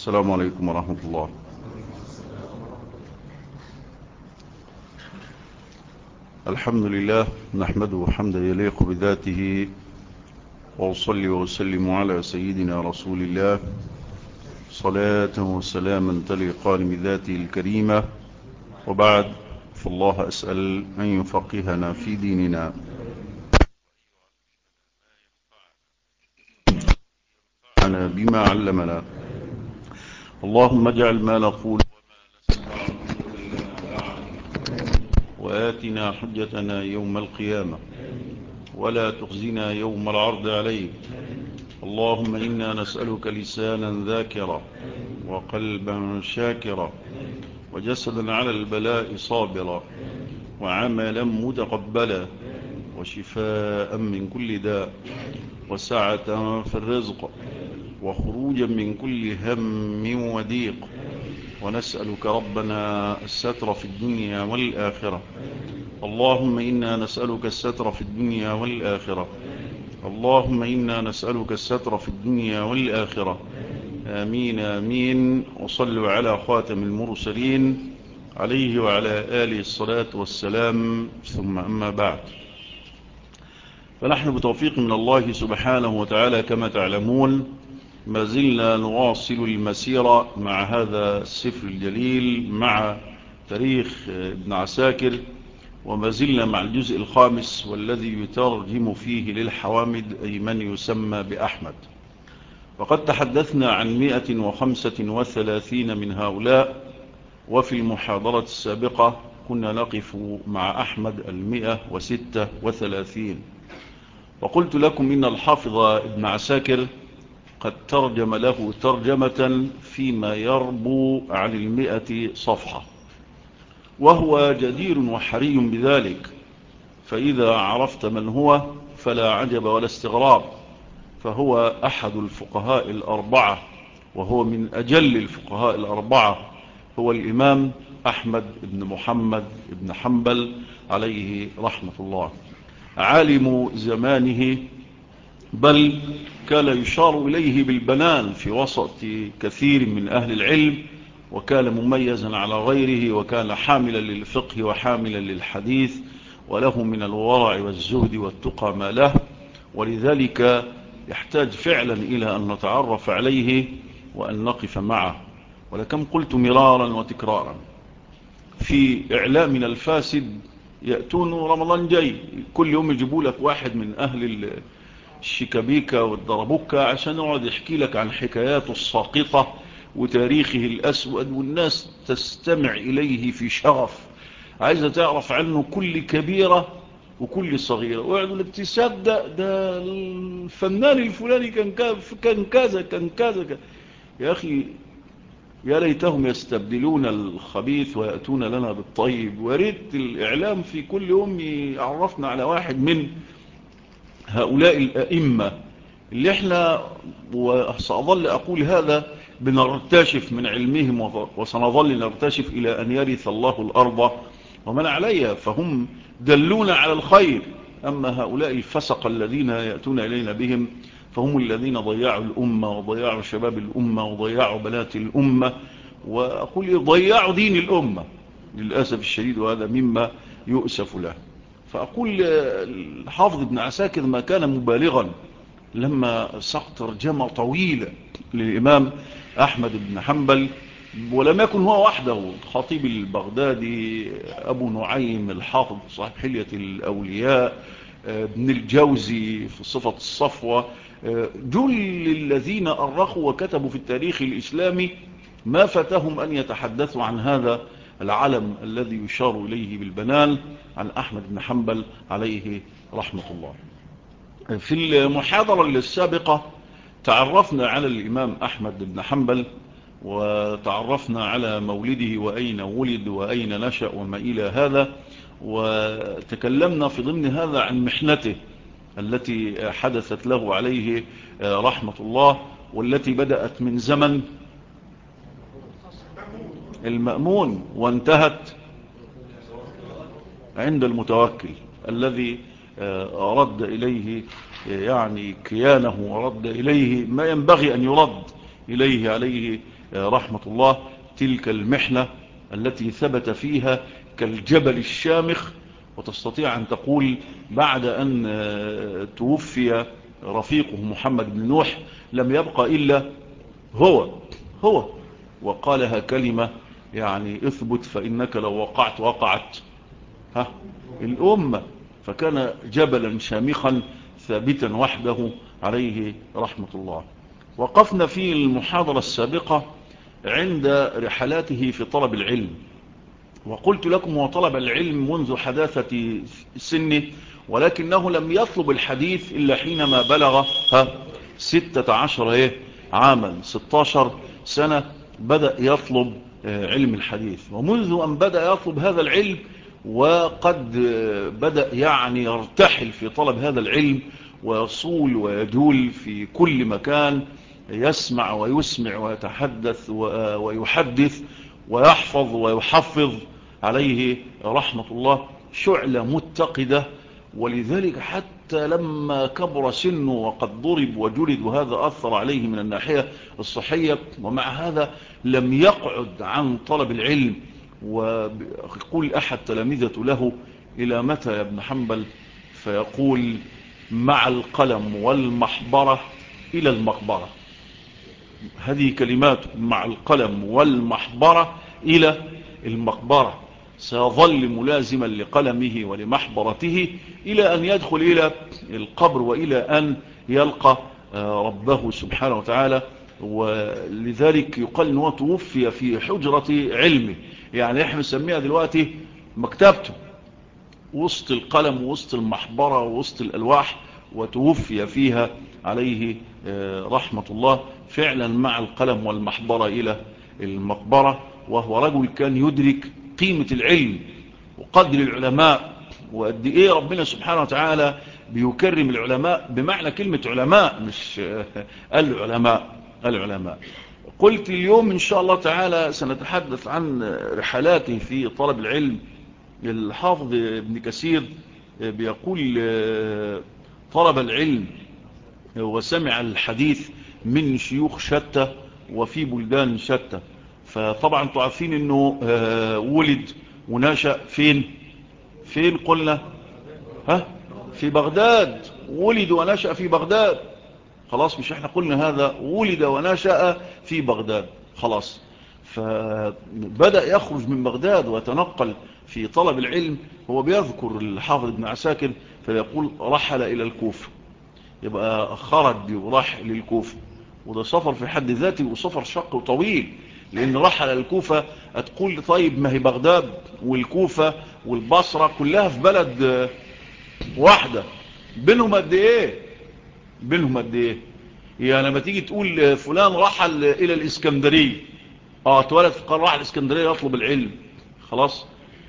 السلام عليكم ورحمة الله. الحمد لله نحمده حمدا يليق بذاته، وأصلي وأسلم على سيدنا رسول الله صلاة وسلاما تليقان بذاته الكريمة، وبعد، فالله أسأل أن يفقهنا في ديننا بما علمنا. اللهم اجعل ما نقول وآتنا حجتنا يوم القيامة، ولا تخزنا يوم العرض عليك. اللهم إنا نسألك لسانا ذاكرا، وقلبا شاكرا، وجسدا على البلاء صابرا، وعملا متقبلا، وشفاء من كل داء، وسعة في الرزق، وخروجا من كل هم وضيق. ونسألك ربنا الستر في الدنيا والآخرة. اللهم إنا نسألك الستر في الدنيا والآخرة. اللهم إنا نسألك الستر في الدنيا والآخرة. آمين آمين. وصلوا على خاتم المرسلين عليه وعلى آله الصلاة والسلام، ثم أما بعد. فنحن بتوفيق من الله سبحانه وتعالى كما تعلمون ما زلنا نواصل المسيرة مع هذا السفر الجليل، مع تاريخ ابن عساكر، وما زلنا مع الجزء الخامس والذي يترجم فيه للحوامد، أي من يسمى بأحمد. وقد تحدثنا عن 135 من هؤلاء، وفي المحاضرة السابقة كنا نقف مع أحمد 136. وقلت لكم إن الحافظ ابن عساكر قد ترجم له ترجمة فيما يربو عن 100 صفحة، وهو جدير وحري بذلك. فإذا عرفت من هو فلا عجب ولا استغراب، فهو أحد الفقهاء الأربعة، وهو من أجل الفقهاء الأربعة. هو الإمام أحمد بن محمد بن حنبل عليه رحمة الله، عالم زمانه، بل كان يشار إليه بالبنان في وسط كثير من أهل العلم، وكان مميزا على غيره، وكان حاملا للفقه وحاملا للحديث، وله من الورع والزهد والتقى ما له. ولذلك يحتاج فعلا إلى أن نتعرف عليه وأن نقف معه. ولكم قلت مرارا وتكرارا في إعلامنا الفاسد، يأتون رمضان جاي كل يوم يجيبوا لك واحد من أهل الشيكابيكا والدربوكا عشان يقعد يحكي لك عن حكاياته الساقطة وتاريخه الأسود، والناس تستمع إليه في شغف، عايزة تعرف عنه كل كبيرة وكل صغيرة. ويقعدوا لك تصدق ده الفنان الفلاني كان كذا كان كذا. يا أخي، يا ليتهم يستبدلون الخبيث ويأتون لنا بالطيب. وريت الإعلام في كل يوم يعرفنا على واحد من هؤلاء الأئمة اللي احنا، وسأظل أقول هذا، بنرتشف من علمهم، وسنظل نرتشف إلى أن يرث الله الأرض ومن عليها. فهم دلون على الخير. أما هؤلاء الفسق الذين يأتون إلينا بهم فهم الذين ضيعوا الأمة، وضيعوا شباب الأمة، وضيعوا بنات الأمة، وأقول ضيعوا دين الأمة للأسف الشديد، وهذا مما يؤسف له. فأقول الحافظ ابن عساكر ما كان مبالغا لما سقط ترجمة طويلة للإمام أحمد بن حنبل، ولم يكن هو وحده. الخطيب البغدادي، أبو نعيم الحافظ صاحب حلية الأولياء، ابن الجوزي في صفة الصفوة، جل الذين أرخوا وكتبوا في التاريخ الإسلامي ما فتهم أن يتحدثوا عن هذا العلم الذي يشار إليه بالبنان، عن أحمد بن حنبل عليه رحمة الله. في المحاضرة السابقة تعرفنا على الإمام أحمد بن حنبل، وتعرفنا على مولده وأين ولد وأين نشأ وما إلى هذا. وتكلمنا في ضمن هذا عن محنته التي حدثت له عليه رحمة الله، والتي بدأت من زمن المأمون وانتهت عند المتوكل الذي رد إليه يعني كيانه، ورد إليه ما ينبغي أن يرد إليه عليه رحمة الله تلك المحنة التي ثبت فيها كالجبل الشامخ، وتستطيع أن تقول بعد أن توفي رفيقه محمد بن نوح لم يبقى إلا هو وقالها كلمة يعني اثبت فإنك لو وقعت وقعت الأمة. فكان جبلا شامخا ثابتا وحده عليه رحمة الله. وقفنا في المحاضرة السابقة عند رحلاته في طلب العلم، وقلت لكم هو طلب العلم منذ حداثة سنه، ولكنه لم يطلب الحديث إلا حينما بلغ 16 عاما 16 سنة بدأ يطلب علم الحديث. ومنذ أن بدأ يطلب هذا العلم وقد بدأ يعني يرتحل في طلب هذا العلم ويصول ويجول في كل مكان، يسمع ويسمع ويتحدث ويحدث ويحفظ ويحفظ عليه رحمة الله شعلة متقدة. ولذلك حتى لما كبر سنه وقد ضرب وجلد وهذا أثر عليه من الناحية الصحية، ومع هذا لم يقعد عن طلب العلم. ويقول أحد تلامذته له: إلى متى يا ابن حنبل؟ فيقول: مع القلم والمحبرة إلى المقبرة. هذه كلمات: مع القلم والمحبرة إلى المقبرة. سيظل ملازما لقلمه ولمحبرته إلى أن يدخل إلى القبر وإلى أن يلقى ربه سبحانه وتعالى. ولذلك يقال أنه توفي في حجرة علمه، يعني احنا نسميها دلوقتي مكتبته، وسط القلم ووسط المحبرة ووسط الألواح، وتوفي فيها عليه رحمة الله فعلا مع القلم والمحبرة إلى المقبرة. وهو رجل كان يدرك قيمة العلم وقدر العلماء، وقد ايه ربنا سبحانه وتعالى بيكرم العلماء بمعنى كلمة علماء، مش العلماء. قلت اليوم إن شاء الله تعالى سنتحدث عن رحلاته في طلب العلم. الحافظ ابن كثير بيقول: طلب العلم وسمع الحديث من شيوخ شتى وفي بلدان شتى. فطبعا تعرفين انه ولد ونشأ فين قلنا في بغداد. ولد ونشأ في بغداد، خلاص، مش احنا قلنا هذا؟ ولد ونشأ في بغداد، خلاص. فبدأ يخرج من بغداد ويتنقل في طلب العلم. هو بيذكر الحافظ ابن عساكر فيقول: رحل إلى الكوفة. يبقى خرج وراح للكوفة، وده سفر في حد ذاته وسفر شق وطويل، لأن رحل الكوفة. هتقول طيب ما هي بغداد والكوفة والبصرة كلها في بلد واحدة، بينهم قد ايه؟ يعني لما تيجي تقول فلان رحل إلى الإسكندرية، اتولد في القاهرة راح الإسكندرية يطلب العلم، خلاص.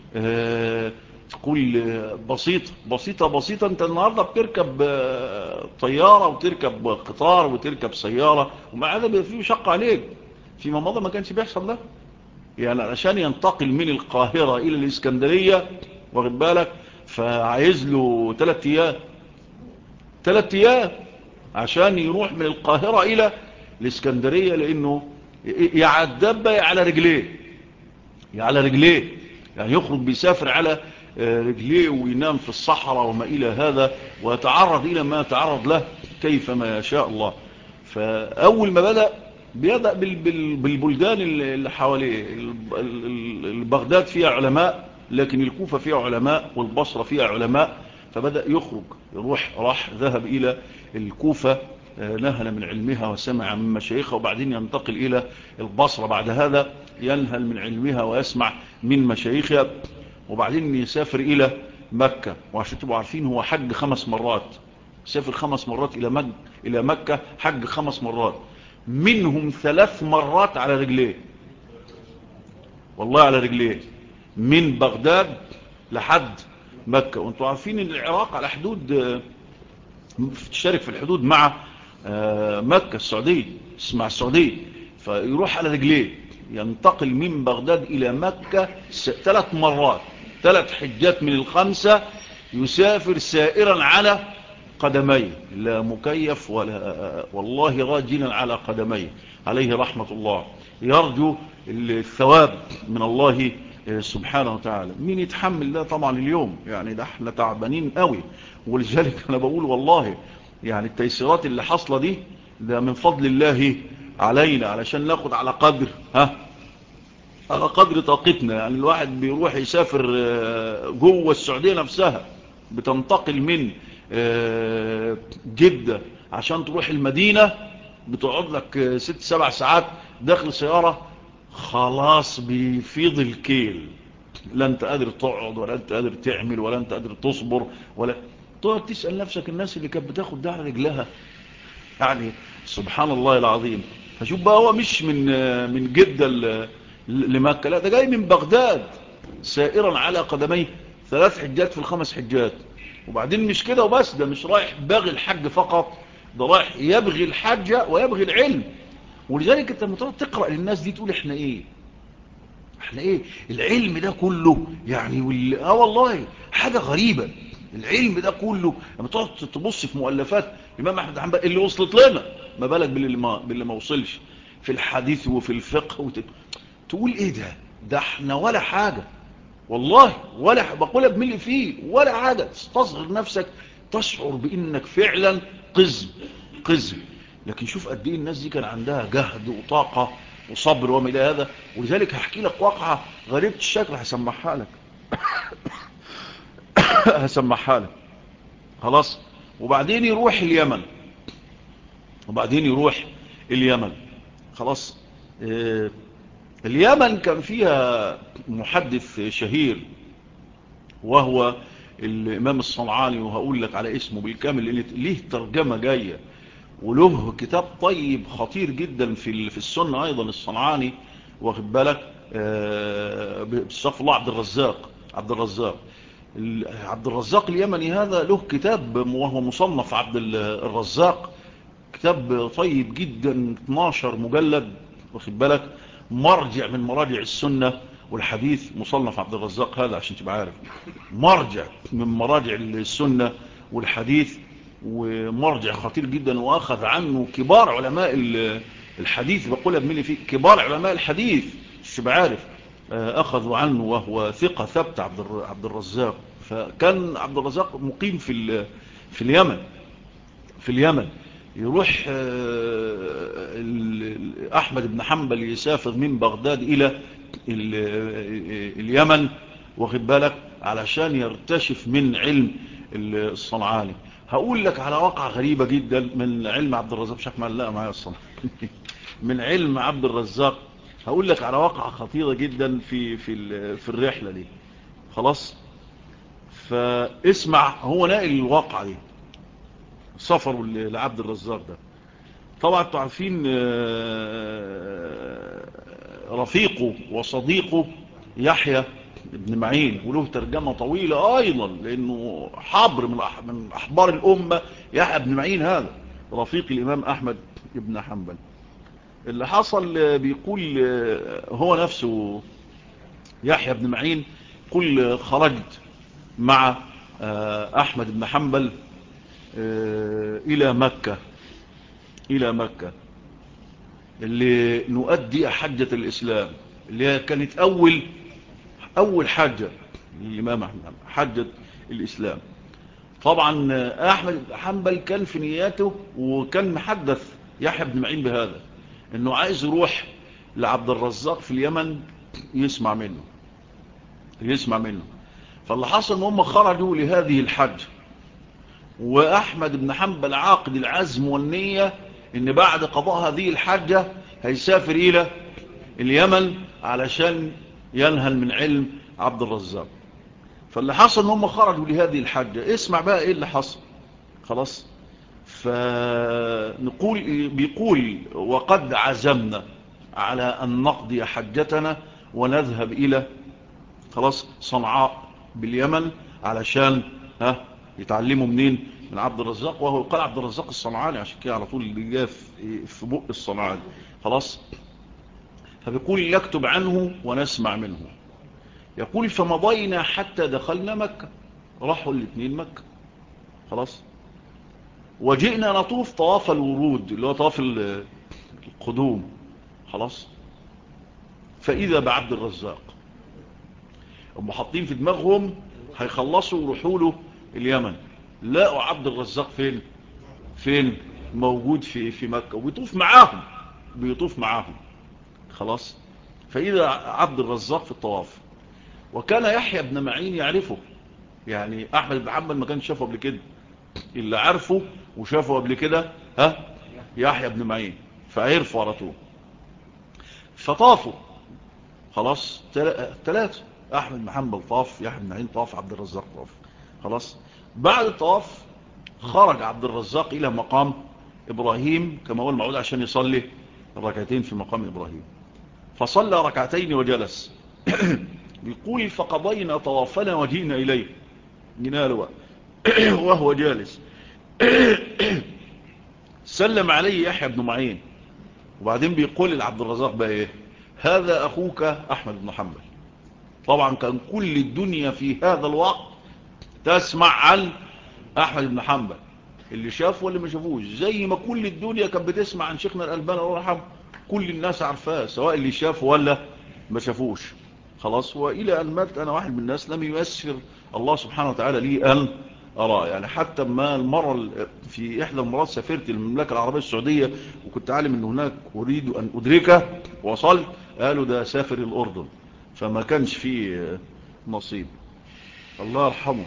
تقول بسيطة. انت النهاردة بتركب طيارة وتركب قطار وتركب سيارة، ومع هذا في شق عليك. فيما مضى ما كانش بيحصل ده. يعني عشان ينتقل من القاهرة إلى الإسكندرية، واخد بالك، فعايز له 3 أيام عشان يروح من القاهرة إلى الإسكندرية، لأنه يعدب على رجليه، يعني يخرج بيسافر على رجليه وينام في الصحراء وما إلى هذا، ويتعرض إلى ما يتعرض له كيفما يشاء الله. فأول ما بدأ بالبلدان اللي حواليه. بغداد فيها علماء، لكن الكوفة فيها علماء، والبصرة فيها علماء. فبدأ يخرج راح ذهب إلى الكوفة، نهل من علمها وسمع من مشايخها، وبعدين ينتقل إلى البصرة. بعد هذا ينهل من علمها ويسمع من مشايخها، وبعدين يسافر إلى مكة. وعشان تبقوا عارفين هو حج 5 مرات، سافر 5 مرات إلى مكة، حج 5 مرات، منهم 3 مرات على رجليه، والله على رجليه، من بغداد لحد مكة. وانتوا عارفين ان العراق على حدود، تشترك في الحدود مع مكة، السعودية، مع السعودية. فيروح على رجليه، ينتقل من بغداد إلى مكة 3 مرات، 3 حجات من ال5 يسافر سائرا على قدميه، لا مكيف ولا والله راجلا على قدميه عليه رحمة الله، يرجو الثواب من الله سبحانه وتعالى. مين يتحمل ده طبعا اليوم؟ يعني ده احنا تعبانين قوي. ولذلك انا بقول والله يعني التيسيرات اللي حصلة دي ده من فضل الله علينا، علشان ناخد على قدر على قدر طاقتنا. يعني الواحد بيروح يسافر جوه السعودية نفسها، بتنتقل من جدة عشان تروح المدينة، بتقعد لك 6-7 ساعات داخل سيارة، خلاص بيفيض الكيل. لا انت قادر تقعد، ولا انت قادر تعمل، ولا انت قادر تصبر، ولا تقعد تسأل نفسك الناس اللي كانت بتاخد ده على رجلها. يعني سبحان الله العظيم. فشوف بقى، هو مش من جدة لمكة، لا ده جاي من بغداد سائرا على قدميه 3 حجات في ال5 حجات. وبعدين مش كده وبس، ده مش رايح باغي الحج فقط، ده رايح يبغي الحج ويبغي العلم. ولذلك انت لما تقعد تقرأ للناس دي تقول احنا ايه العلم ده كله يعني والله حاجة غريبة. العلم ده كله لما تقعد تبص في مؤلفات الإمام أحمد بن حنبل اللي وصلت لنا، ما بالك باللي ما وصلش في الحديث وفي الفقه تقول ايه ده احنا ولا حاجة والله، ولا بقولها بملي فيه ولا حاجة. تستصغر نفسك، تشعر بانك فعلا قزم. لكن شوف قد ايه الناس دي كان عندها جهد وطاقة وصبر وما الى هذا. ولذلك هحكي لك واقعة غريبة الشكل، هسمعها لك هسمعها لك خلاص. وبعدين يروح اليمن خلاص. اليمن كان فيها محدث شهير وهو الإمام الصنعاني، وهقول لك على اسمه بالكامل لأن ليه ترجمة جاية، وله كتاب طيب خطير جدا في السنة أيضا الصنعاني، واخد بالك. بصف الله عبد الرزاق اليمني هذا له كتاب وهو مصنف عبد الرزاق، كتاب طيب جدا 12 مجلد، واخد بالك، مرجع من مراجع السنة والحديث. مصنف عبد الرزاق هذا عشان تبقى عارف مرجع من مراجع السنة والحديث، ومرجع خطير جدا، واخذ عنه كبار علماء الحديث. بقولها بملي فيه كبار علماء الحديث مش تبقى عارف، اخذوا عنه، وهو ثقة ثبت عبد الرزاق. فكان عبد الرزاق مقيم في اليمن. يروح أحمد بن حنبل يسافر من بغداد إلى اليمن، واخد بالك، علشان يرتشف من علم الصنعاني. هقول لك على واقعة غريبة جدا من علم عبد الرزاق، مش هكمل لا معايا الصنعاني من علم عبد الرزاق. هقول لك على واقعة خطيرة جدا في الرحلة دي خلاص. فاسمع، هو ناقل الواقعة دي، سفر لعبد الرزاق ده. طبعا انتوا عارفين رفيقه وصديقه يحيى بن معين، وله ترجمة طويلة ايضا لانه حبر من احبار الامة. يحيى بن معين هذا رفيق الامام احمد بن حنبل. اللي حصل بيقول هو نفسه يحيى بن معين، يقول خرجت مع احمد بن حنبل الى مكة اللي نؤدي حجة الإسلام، اللي هي كانت أول حجة للإمام أحمد، حجة الإسلام. طبعا أحمد بن حنبل كان في نياته، وكان محدث يحيى بن معين بهذا، إنه عايز يروح لعبد الرزاق في اليمن يسمع منه. فاللي حصل إن هم خرجوا لهذه الحج، وأحمد بن حنبل عاقد العزم والنية إن بعد قضاء هذه الحجة هيسافر إلى اليمن علشان ينهل من علم عبد الرزاق. فاللي حصل إن هم خرجوا لهذه الحجة. اسمع بقى إيه اللي حصل خلاص. بيقول وقد عزمنا على أن نقضي حجتنا ونذهب إلى خلاص صنعاء باليمن علشان يتعلموا منين؟ من عبد الرزاق. وهو قال عبد الرزاق الصنعاني، عشان كده على طول اللي جاء في بق الصنعاني خلاص. فبيقول يكتب عنه ونسمع منه. يقول فمضينا حتى دخلنا مكة. راحوا الاثنين مكة خلاص. وجئنا نطوف طواف الورود اللي هو طواف القدوم. خلاص. فإذا بعبد الرزاق هم حاطين في دماغهم هيخلصوا ويروحوا له اليمن، لقوا عبد الرزاق فين موجود في مكة وبيطوف معاهم. خلاص. فإذا عبد الرزاق في الطواف، وكان يحيى بن معين يعرفه، يعني أحمد بن حنبل ما كان شافه قبل كده، اللي عرفه وشافه قبل كده يحيى بن معين، فعرفه على طول. فطافوا. خلاص. ثلاثة، أحمد بن حنبل طاف، يحيى بن معين طاف، عبد الرزاق طاف. خلاص. بعد الطواف خرج عبد الرزاق إلى مقام إبراهيم كما هو المعود عشان يصلي ركعتين في مقام إبراهيم. فصلى ركعتين وجلس. بيقول فقضينا طوافنا وجينا إليه، جينا له وهو جالس. سلم عليه يحيى بن معين، وبعدين بيقول لعبد الرزاق بقى ايه؟ هذا أخوك أحمد بن حنبل. طبعا كان كل الدنيا في هذا الوقت تسمع عن أحمد بن حنبل، اللي شافه واللي ما شافوش، زي ما كل الدنيا كانت بتسمع عن شيخنا الألباني الله يرحمه، كل الناس عارفاه سواء اللي شافه ولا ما شافوش. خلاص. وإلى أن مات أنا واحد من الناس لم ييسر الله سبحانه وتعالى لي أن أراه. يعني حتى ما المرة في إحدى المرات سافرت المملكة العربية السعودية وكنت عالم أن هناك أريد أن أدركه، وصلت قالوا ده سافر الأردن، فما كانش فيه نصيب. الله يرحمه.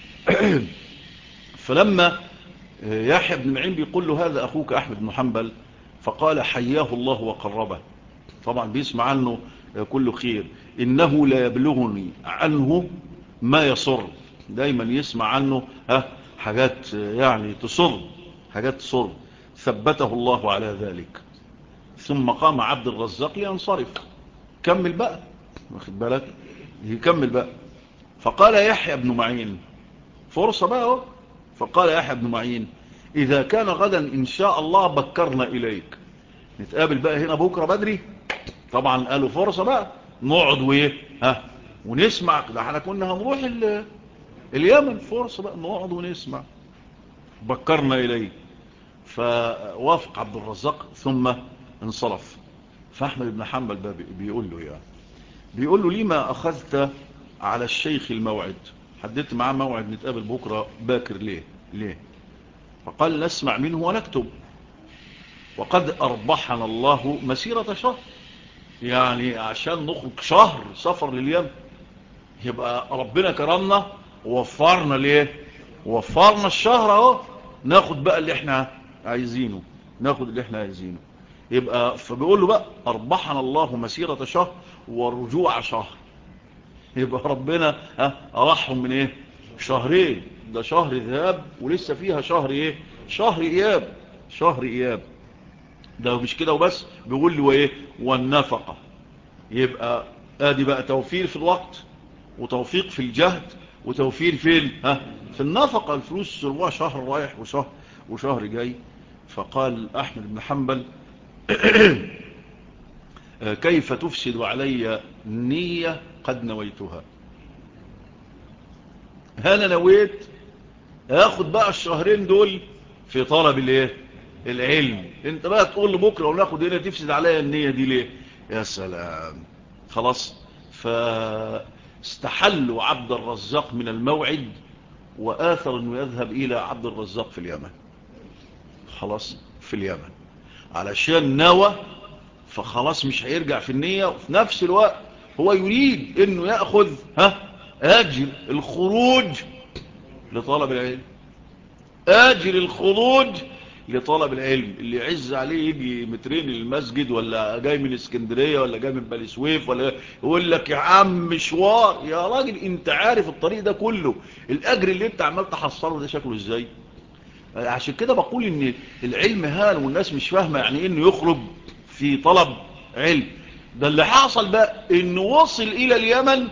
فلما يحيى بن معين بيقول له هذا أخوك أحمد بن حنبل، فقال حياه الله وقربه. طبعا بيسمع عنه كل خير. إنه لا يبلغني عنه ما يصر، دايما يسمع عنه حاجات يعني تصر، حاجات تصر. ثبته الله على ذلك. ثم قام عبد الرزاق لينصرف. كمل بقى، واخد بالك، يكمل بقى. فقال يحيى بن معين فرصة بقى. فقال يحيى بن معين إذا كان غدا إن شاء الله بكرنا إليك، نتقابل بقى هنا بكرة بدري. طبعا قالوا فرصة بقى نقعد ونسمع، ده احنا كنا هنروح اليمن، فرصة بقى نقعد ونسمع. بكرنا إليه. فوافق عبد الرزاق ثم انصرف. فأحمد بن حنبل بيقول له لما أخذت على الشيخ الموعد؟ حددت معاه موعد نتقابل بكرة باكر ليه؟ فقال نسمع منه ونكتب، وقد أربحنا الله مسيرة شهر، يعني عشان نخرج شهر سفر لليمن، يبقى ربنا كرمنا ووفرنا ليه؟ وفرنا الشهر اهو، ناخد بقى اللي احنا عايزينه، يبقى فبيقول له بقى أربحنا الله مسيرة شهر ورجوع شهر. يبقى ربنا أرحهم من ايه؟ شهرين، ده شهر ذهاب ولسه فيها شهر ايه؟ شهر اياب. ده مش كده وبس، بيقول له ايه؟ والنفقة. يبقى ادي بقى توفير في الوقت، وتوفيق في الجهد، وتوفير في النفقة، الفلوس ربع شهر رايح وشهر جاي. فقال أحمد بن حنبل كيف تفسد علي نية قد نويتها؟ أنا نويت أخذ بقى الشهرين دول في طلب العلم، انت بقى تقول لبكرة وناخد هنا تفسد علي النية دي ليه؟ يا سلام. خلاص. فاستحلوا عبد الرزاق من الموعد، وآثر أنه يذهب إلى عبد الرزاق في اليمن. خلاص، في اليمن علشان نوى، فخلاص مش هيرجع في النية. وفي نفس الوقت هو يريد أنه يأخذ أجر الخروج لطلب العلم، لطلب العلم. اللي يعز عليه يجي مترين المسجد، ولا جاي من اسكندرية، ولا جاي من بني سويف، ولا يقول لك يا عم مشوار، يا راجل انت عارف الطريق ده كله الاجر اللي انت عمال تحصله ده شكله ازاي؟ عشان كده بقول ان العلم هان، والناس مش فاهمة يعني ايه انه يخرج في طلب علم. ده اللي حصل بقى انه وصل الى اليمن،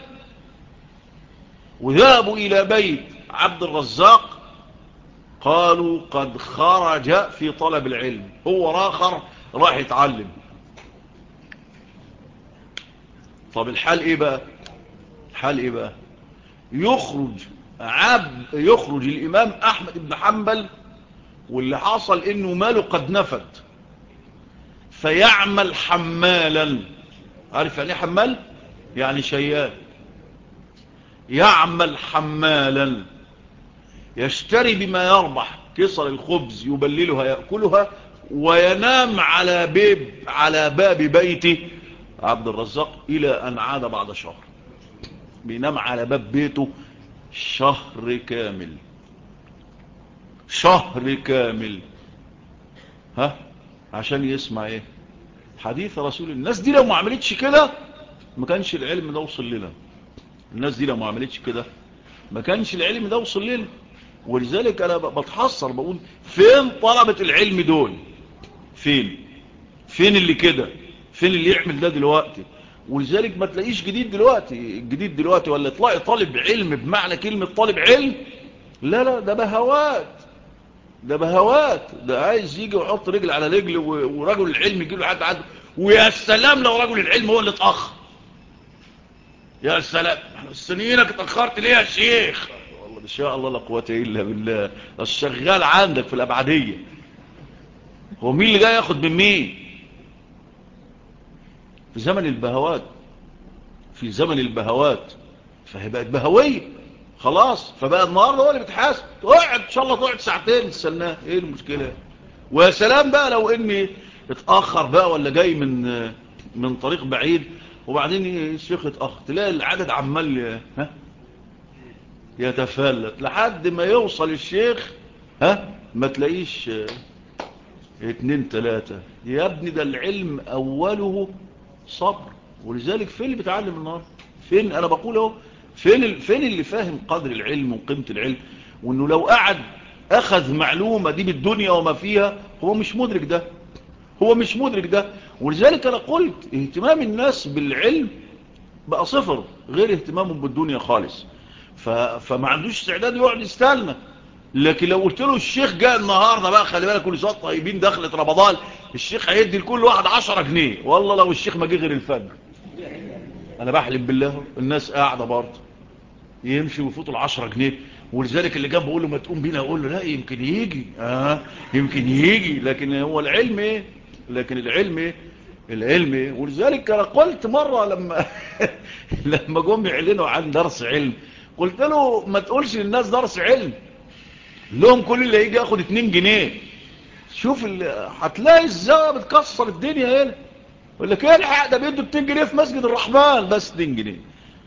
وذهبوا الى بيت عبد الرزاق، قالوا قد خرج في طلب العلم، هو راح يتعلم. طب الحال ايه بقى؟ يخرج الامام احمد بن حنبل واللي حصل انه ماله قد نفد، فيعمل حمالا. عارف يعني ايه حمال؟ يعني شيال. يعمل حمالا يشتري بما يربح كسر الخبز يبللها يأكلها، وينام على باب بيته عبد الرزاق إلى أن عاد بعد شهر. بينام على باب بيته شهر كامل، شهر كامل. ها؟ عشان يسمع ايه؟ حديث رسول. الناس دي لو ما عملتش كده ما كانش العلم ده وصل لنا. الناس دي لو ما عملتش كده ما كانش العلم ده وصل لنا. ولذلك انا بتحسر بقول فين طلبة العلم دول؟ فين اللي كده؟ فين اللي يعمل ده دلوقتي؟ ولذلك ما تلاقيش جديد دلوقتي. الجديد دلوقتي ولا تلاقي طالب علم بمعنى كلمة طالب علم؟ لا ده بهوات. ده بهوات. ده عايز يجي ويحط رجل على رجل، ورجل العلم يجي له حد. ويا سلام لو رجل العلم هو اللي اتأخر. يا سلام، سنينك اتأخرت ليه يا شيخ؟ والله ان شاء الله لا قوة الا بالله. الشغال عندك في الابعدية. هو مين اللي جاي ياخد من مين؟ في زمن البهوات. في زمن البهوات. فهي بقت بهوية خلاص. فبقى النهارده هو اللي بيتحاسب. تقعد ان شاء الله تقعد ساعتين تستناه، ايه المشكلة؟ ويا سلام بقى لو اني اتأخر بقى ولا جاي من طريق بعيد، وبعدين الشيخ اتأخر، تلاقي العدد عمال يتفلت لحد ما يوصل الشيخ. ما تلاقيش اتنين تلاتة. يا ابني ده العلم اوله صبر. ولذلك فين اللي بيتعلم النهارده؟ فين؟ انا بقول اهو. فين اللي فاهم قدر العلم وقيمة العلم، وانه لو قعد اخذ معلومة دي بالدنيا وما فيها، هو مش مدرك ده. هو مش مدرك ده. ولذلك انا قلت اهتمام الناس بالعلم بقى صفر، غير اهتمامهم بالدنيا خالص. فما عندوش استعداد يقعد يستنى. لكن لو قلت له الشيخ جاء النهارده بقى، خلي بالك كل سنه طيبين، دخلت رمضان، الشيخ هيدي لكل واحد 10 جنيه. والله لو الشيخ ما جه غير الفجر، انا بحلف بالله الناس قاعده برضه يمشي ويفوتوا ال10 جنيه. ولذلك اللي جنبه بيقول له ما تقوم بينا، اقول له لا يمكن يجي. يمكن يجي. لكن هو العلم ايه؟ لكن العلم ايه؟ العلم ايه؟ ولذلك انا قلت مره لما لما جم يعلنوا عن درس علم، قلت له ما تقولش للناس درس علم، لهم كل اللي هيجي ياخد 2 جنيه. شوف هتلاقي الزاويه بتكسر الدنيا هنا. يقول لك ايه الحق ده بيدوا 2 جنيه في مسجد الرحمن بس 2 جنيه.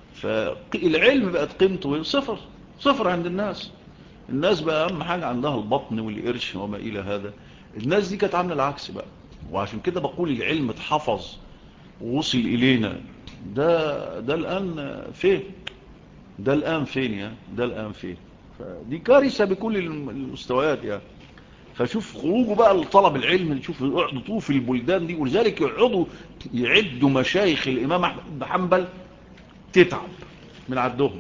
فالعلم بقت قيمته صفر. صفر عند الناس. الناس بقى اهم حاجة عندها البطن والقرش وما الى هذا. الناس دي كانت عامله العكس بقى. وعشان كده بقول العلم اتحفظ ووصل الينا. ده الان فين؟ ده الان فين يا؟ ده الان فين؟ فدي كارثة بكل المستويات يعني. فشوف خروجه بقى لطلب العلم، شوف يقعدوا طوف البلدان دي. ولذلك يقعدوا يعدوا مشايخ الامام احمد بن حنبل. تتعب من عدهم.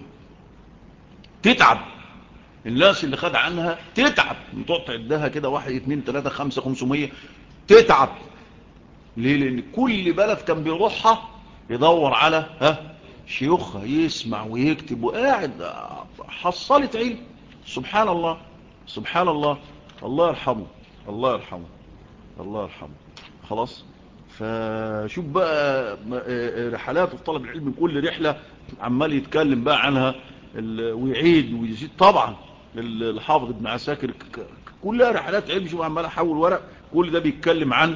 تتعب. الناس اللي خد عنها تتعب. تقعد تعدها كده 1 2 3 5 500. تتعب. ليه؟ لان كل بلد كان بيروحها يدور على شيوخها، يسمع ويكتب وقاعد حصلت علم. سبحان الله. سبحان الله. الله يرحمه. الله يرحمه. الله يرحمه. خلاص. فشوف بقى رحلات طلب العلم، كل رحلة عمال يتكلم بقى عنها ويعيد ويزيد. طبعا الحافظ ابن عساكر كلها رحلات علم. شوف عمال احول ورق، كل ده بيتكلم عن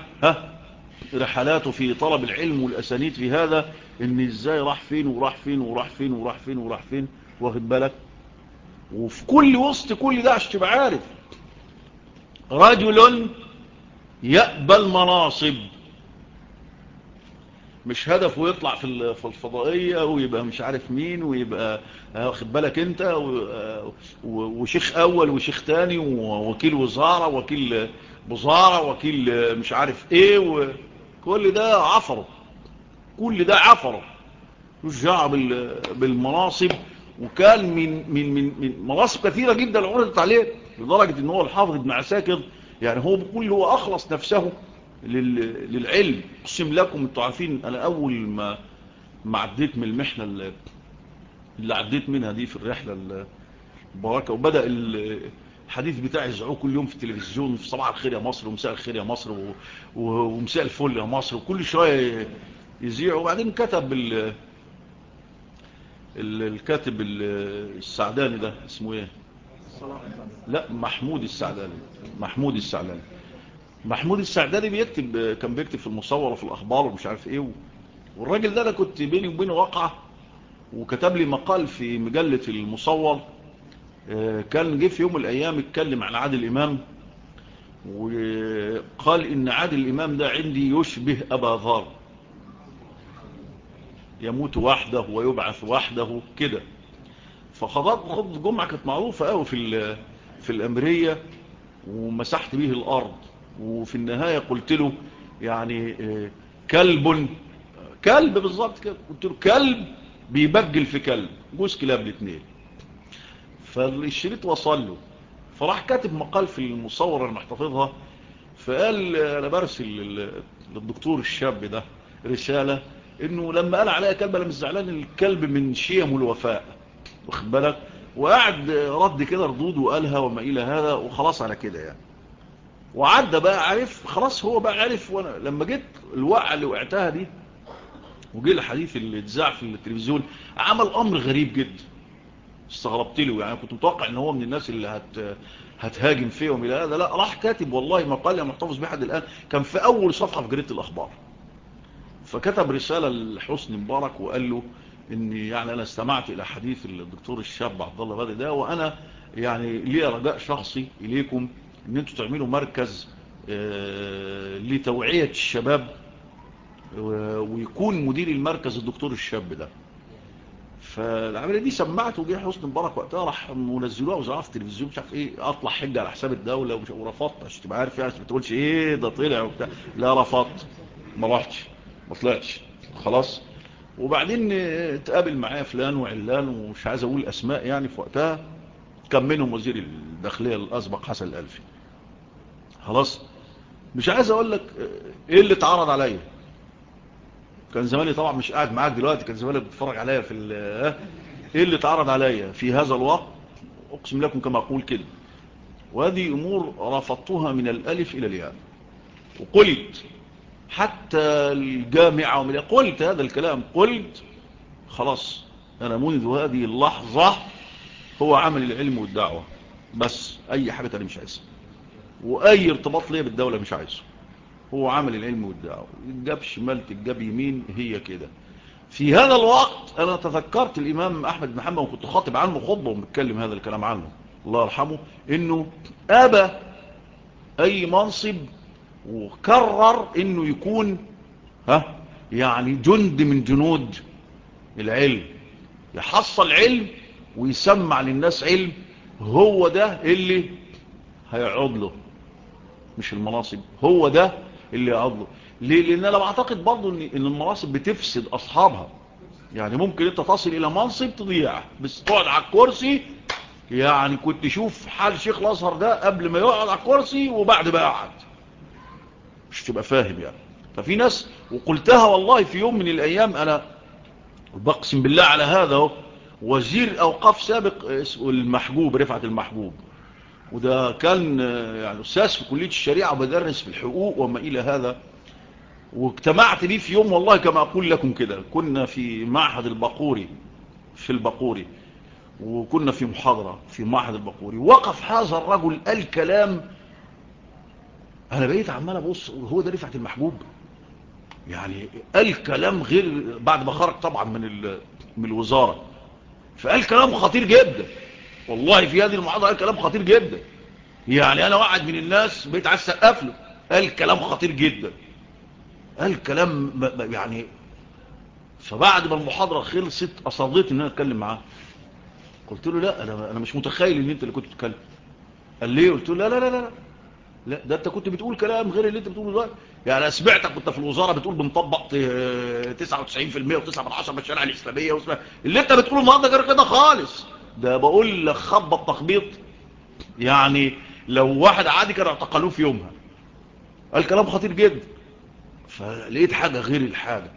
رحلاته في طلب العلم والاسانيد في هذا، ان ازاي راح فين وراح فين وراح فين وراح فين وراح فين. واخد بالك؟ وفي كل وسط كل ده عشان تبقى عارف، رجل يقبل مناصب. مش هدفه يطلع في الفضائية ويبقى مش عارف مين، ويبقى واخد بالك انت وشيخ اول وشيخ تاني ووكيل وزارة وكيل وزارة وكيل مش عارف ايه. وكل ده عفره. كل ده عفره. مش دعوه بالمناصب. وكان من مناصب كثيرة جدا عرضت عليه، لدرجة ان هو الحافظ ابن عساكر يعني هو بيقول هو اخلص نفسه للعلم. اقسم لكم انتوا عارفين، انا اول ما عديت من المحنة اللي عديت منها دي في الرحلة البركة، وبدأ الحديث بتاعي يزعوه كل يوم في التلفزيون، في صباح الخير يا مصر ومساء الخير يا مصر ومساء الفل يا مصر، وكل شوية يذيعوا. وبعدين كتب الكاتب السعداني ده اسمه ايه؟ لا، محمود السعداني. محمود السعداني بيكتب، كان بيكتب في المصور وفي الاخبار ومش عارف ايه. والراجل ده انا كنت بيني وبينه واقعه، وكتب لي مقال في مجلة المصور. كان جه في يوم من الايام اتكلم عن عادل امام، وقال ان عادل امام ده عندي يشبه ابا ذر، يموت وحده ويبعث وحده كده. فخطبت جمعة كانت معروفة قوي في الأمرية، ومسحت به الأرض. وفي النهاية قلت له يعني كلب بالظبط كده، قلت له كلب بيبجل في كلب، جوز كلاب الاثنين. فالشريط وصل له، فراح كاتب مقال في المصور انا محتفظها، فقال انا برسل للدكتور الشاب ده رسالة انه لما قال عليها كلب انا مش زعلان، الكلب من شيم الوفاء، واخد بالك. وقعد رد كده ردود وقالها وما الى هذا، وخلاص على كده يعني. وعدى بقى عارف، خلاص هو بقى عارف. وانا لما جيت الوقعه اللي وقعتها دي، وجي الحديث اللي اتذاع في التلفزيون، عمل امر غريب جدا. استغربت له يعني، كنت متوقع ان هو من الناس اللي هتهاجم فيهم الى هذا. لا، راح كاتب والله مقال يا محتفظ بيه لحد الان، كان في اول صفحه في جريده الاخبار. فكتب رساله لحسني مبارك وقال له اني يعني انا استمعت الى حديث الدكتور الشاب عبد الله بدر ده، وانا يعني لي رجاء شخصي اليكم ان انتم تعملوا مركز لتوعيه الشباب، ويكون مدير المركز الدكتور الشاب ده. فالعمليه دي سمعت، وجه حسني مبارك وقتها راح منزلوها وزعوها في التلفزيون، مش عارف ايه، اطلع حجه على حساب الدوله ورفضت، عشان تبقى عارف يعني، ما تقولش ايه ده طلع وبتاع. لا، رفضت، ما رحتش، ما طلعتش خلاص. وبعدين اتقابل معايا فلان وعلان ومش عايز اقول اسماء يعني، في وقتها كان منهم وزير الداخليه الاسبق حسن الالفي. خلاص، مش عايز اقول لك ايه اللي اتعرض عليا. كان زماني طبعا مش قاعد معاك دلوقتي، كان زماني بتتفرج عليا في ايه اللي اتعرض عليا في هذا الوقت. اقسم لكم كما اقول كده، وهذه امور رفضتها من الالف الى الياء. وقلت حتى الجامعه قلت هذا الكلام، قلت خلاص انا منذ هذه اللحظه هو عمل العلم والدعوه بس، اي حاجه تانية مش عايزها، واي ارتباط ليا بالدوله مش عايزه. هو عمل العلم والدعوه، الجاب شمال تجاب يمين، هي كده. في هذا الوقت انا تذكرت الامام احمد بن محمد، وكنت خاطب عنه خطبه ومتكلم هذا الكلام عنه الله يرحمه، انه ابى اي منصب، وكرر انه يكون يعني جند من جنود العلم، يحصل علم ويسمع للناس علم. هو ده اللي هيقعد له، مش المناصب، هو ده اللي يقعد له. ليه؟ لان انا بعتقد برضو ان المناصب بتفسد اصحابها. يعني ممكن انت تصل الى منصب تضيع، بس تقعد على الكرسي. يعني كنت شوف حال شيخ الازهر ده قبل ما يقعد على الكرسي وبعد ما يقعد، مش تبقى فاهم يعني. ففي ناس، وقلتها والله في يوم من الايام، انا بقسم بالله على هذا، وزير اوقاف سابق اسمه المحجوب، رفعت المحجوب، وده كان يعني استاذ في كلية الشريعة وبدرس في الحقوق وما الى هذا. واجتمعت ليه في يوم والله كما اقول لكم كده، كنا في معهد البقوري، في البقوري، وكنا في محاضرة في معهد البقوري. وقف هذا الرجل قال كلام، انا بقيت عمال ابص، هو ده رفعت المحجوب يعني؟ قال كلام غير، بعد ما خرج طبعا من الوزارة، فقال كلام خطير جدا والله. في هذه المحاضرة قال كلام خطير جدا، يعني انا واحد من الناس بقيت عايز اسقف له. قال كلام خطير جدا، قال كلام يعني. فبعد ما المحاضرة خلصت اصريت ان انا اتكلم معاه. قلت له لا، انا مش متخيل ان انت اللي كنت بتتكلم. قال ليه؟ قلت له لا لا لا لا لا، ده انت كنت بتقول كلام غير اللي انت بتقوله دلوقتي. يعني انا سمعتك كنت في الوزاره بتقول بنطبق 99% و9 من 10 من الشريعه الاسلاميه، اللي انت بتقوله النهارده غير كده خالص. ده بقول لك خبط تخبيط يعني، لو واحد عادي كانوا اعتقلوه في يومها. قال كلام خطير جدا. فلقيت حاجه غير الحاجه،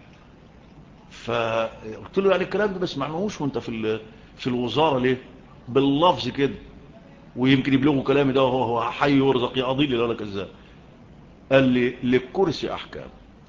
فقلت له يعني الكلام ده ما سمعناهوش وانت في الوزاره ليه باللفظ كده؟ ويمكن يبلغوا كلامي ده وهو حي يرزق يا أضيل ولا كذاب. قال لي للكرسي أحكام.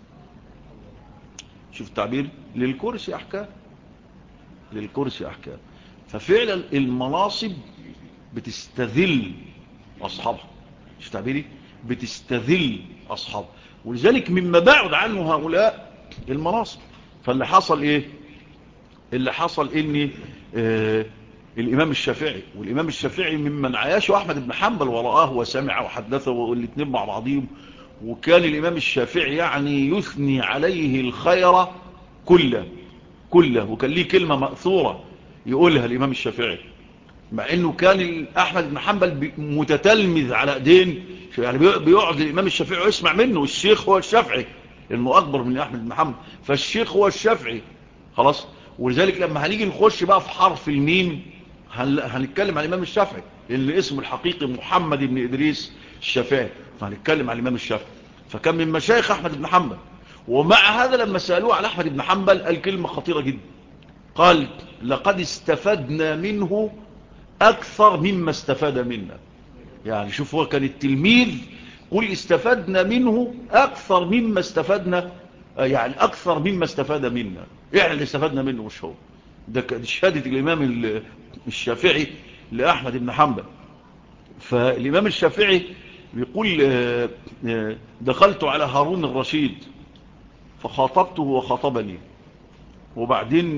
شوف التعبير، للكرسي أحكام، للكرسي أحكام. ففعلا المناصب بتستذل أصحابها. شوف تعبيري، بتستذل أصحابها. ولذلك مما بعد عنه هؤلاء المناصب. فاللي حصل إيه؟ اللي حصل إن الإمام الشافعي، والإمام الشافعي ممن عاشه أحمد بن حنبل ورآه وسمع وحدثه والاثنين مع بعضهم. وكان الإمام الشافعي يعني يثني عليه الخير كله، وكان ليه كلمة مأثورة يقولها الإمام الشافعي، مع أنه كان أحمد بن حنبل متتلمذ على ايدين، يعني بيقعد الإمام الشافعي ويسمع منه. الشيخ هو الشافعي، إنه أكبر من أحمد بن حنبل، فالشيخ هو الشافعي خلاص. ولذلك لما هنيجي نخش بقى في حرف الميم هنتكلم عن الإمام الشافعي، اللي اسمه الحقيقي محمد بن إدريس الشافعي، فهنتكلم عن الإمام الشافعي. فكان من مشايخ أحمد بن حنبل. ومع هذا لما سألوه على أحمد بن حنبل قال كلمة خطيرة جدا، قال لقد استفدنا منه أكثر مما استفاد منا. يعني شوف، هو كان التلميذ، قل استفدنا منه أكثر مما استفدنا، يعني أكثر مما استفاد منا. يعني اللي استفدنا منه مش هو ده. كان شهادة الإمام الشافعي لأحمد بن حنبل. فالإمام الشافعي بيقول دخلت على هارون الرشيد فخاطبته وخاطبني. وبعدين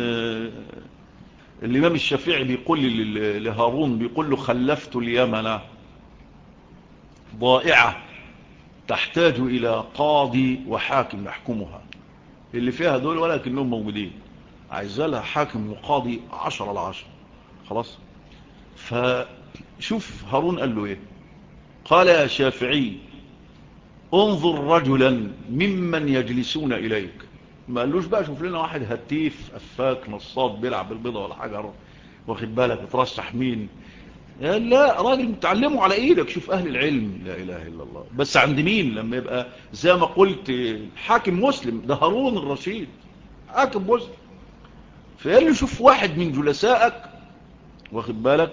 الإمام الشافعي بيقول لهارون، بيقول له خلفت اليمن ضائعة تحتاج إلى قاضي وحاكم يحكمها. اللي فيها دول ولكنهم موجودين، عايزة لها حاكم وقاضي 10/10 خلاص. فشوف هارون قال له ايه، قال يا شافعي انظر رجلا ممن يجلسون إليك. ما قالوش بقى شوف لنا واحد هتيف أفاك نصاب بيلعب بالبيضة ولا حاجة، واخد بالك ترشح مين. لا، راجل متعلمه على ايدك. شوف اهل العلم، لا اله الا الله. بس عند مين؟ لما يبقى زي ما قلت حاكم مسلم، ده هارون الرشيد حاكم مسلم. فقال له شوف واحد من جلسائك، واخد بالك،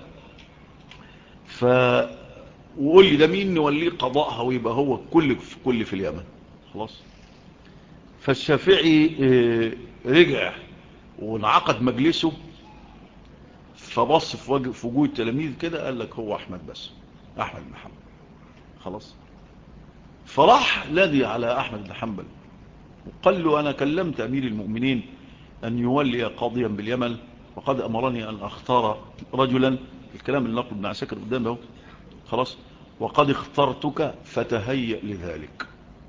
وقول لي ده مين نوليه قضاءها ويبقى هو كل في اليمن خلاص. فالشافعي رجع وانعقد مجلسه، فبص في وجوه التلاميذ كده قال لك هو احمد، بس احمد بن حنبل خلاص. فراح لدي على احمد بن حنبل وقال له انا كلمت امير المؤمنين ان يولي قاضيا باليمن، وقد امرني ان اختار رجلا، الكلام اللي نقل ابن عساكر قدامه اهو خلاص، وقد اخترتك فتهيأ لذلك.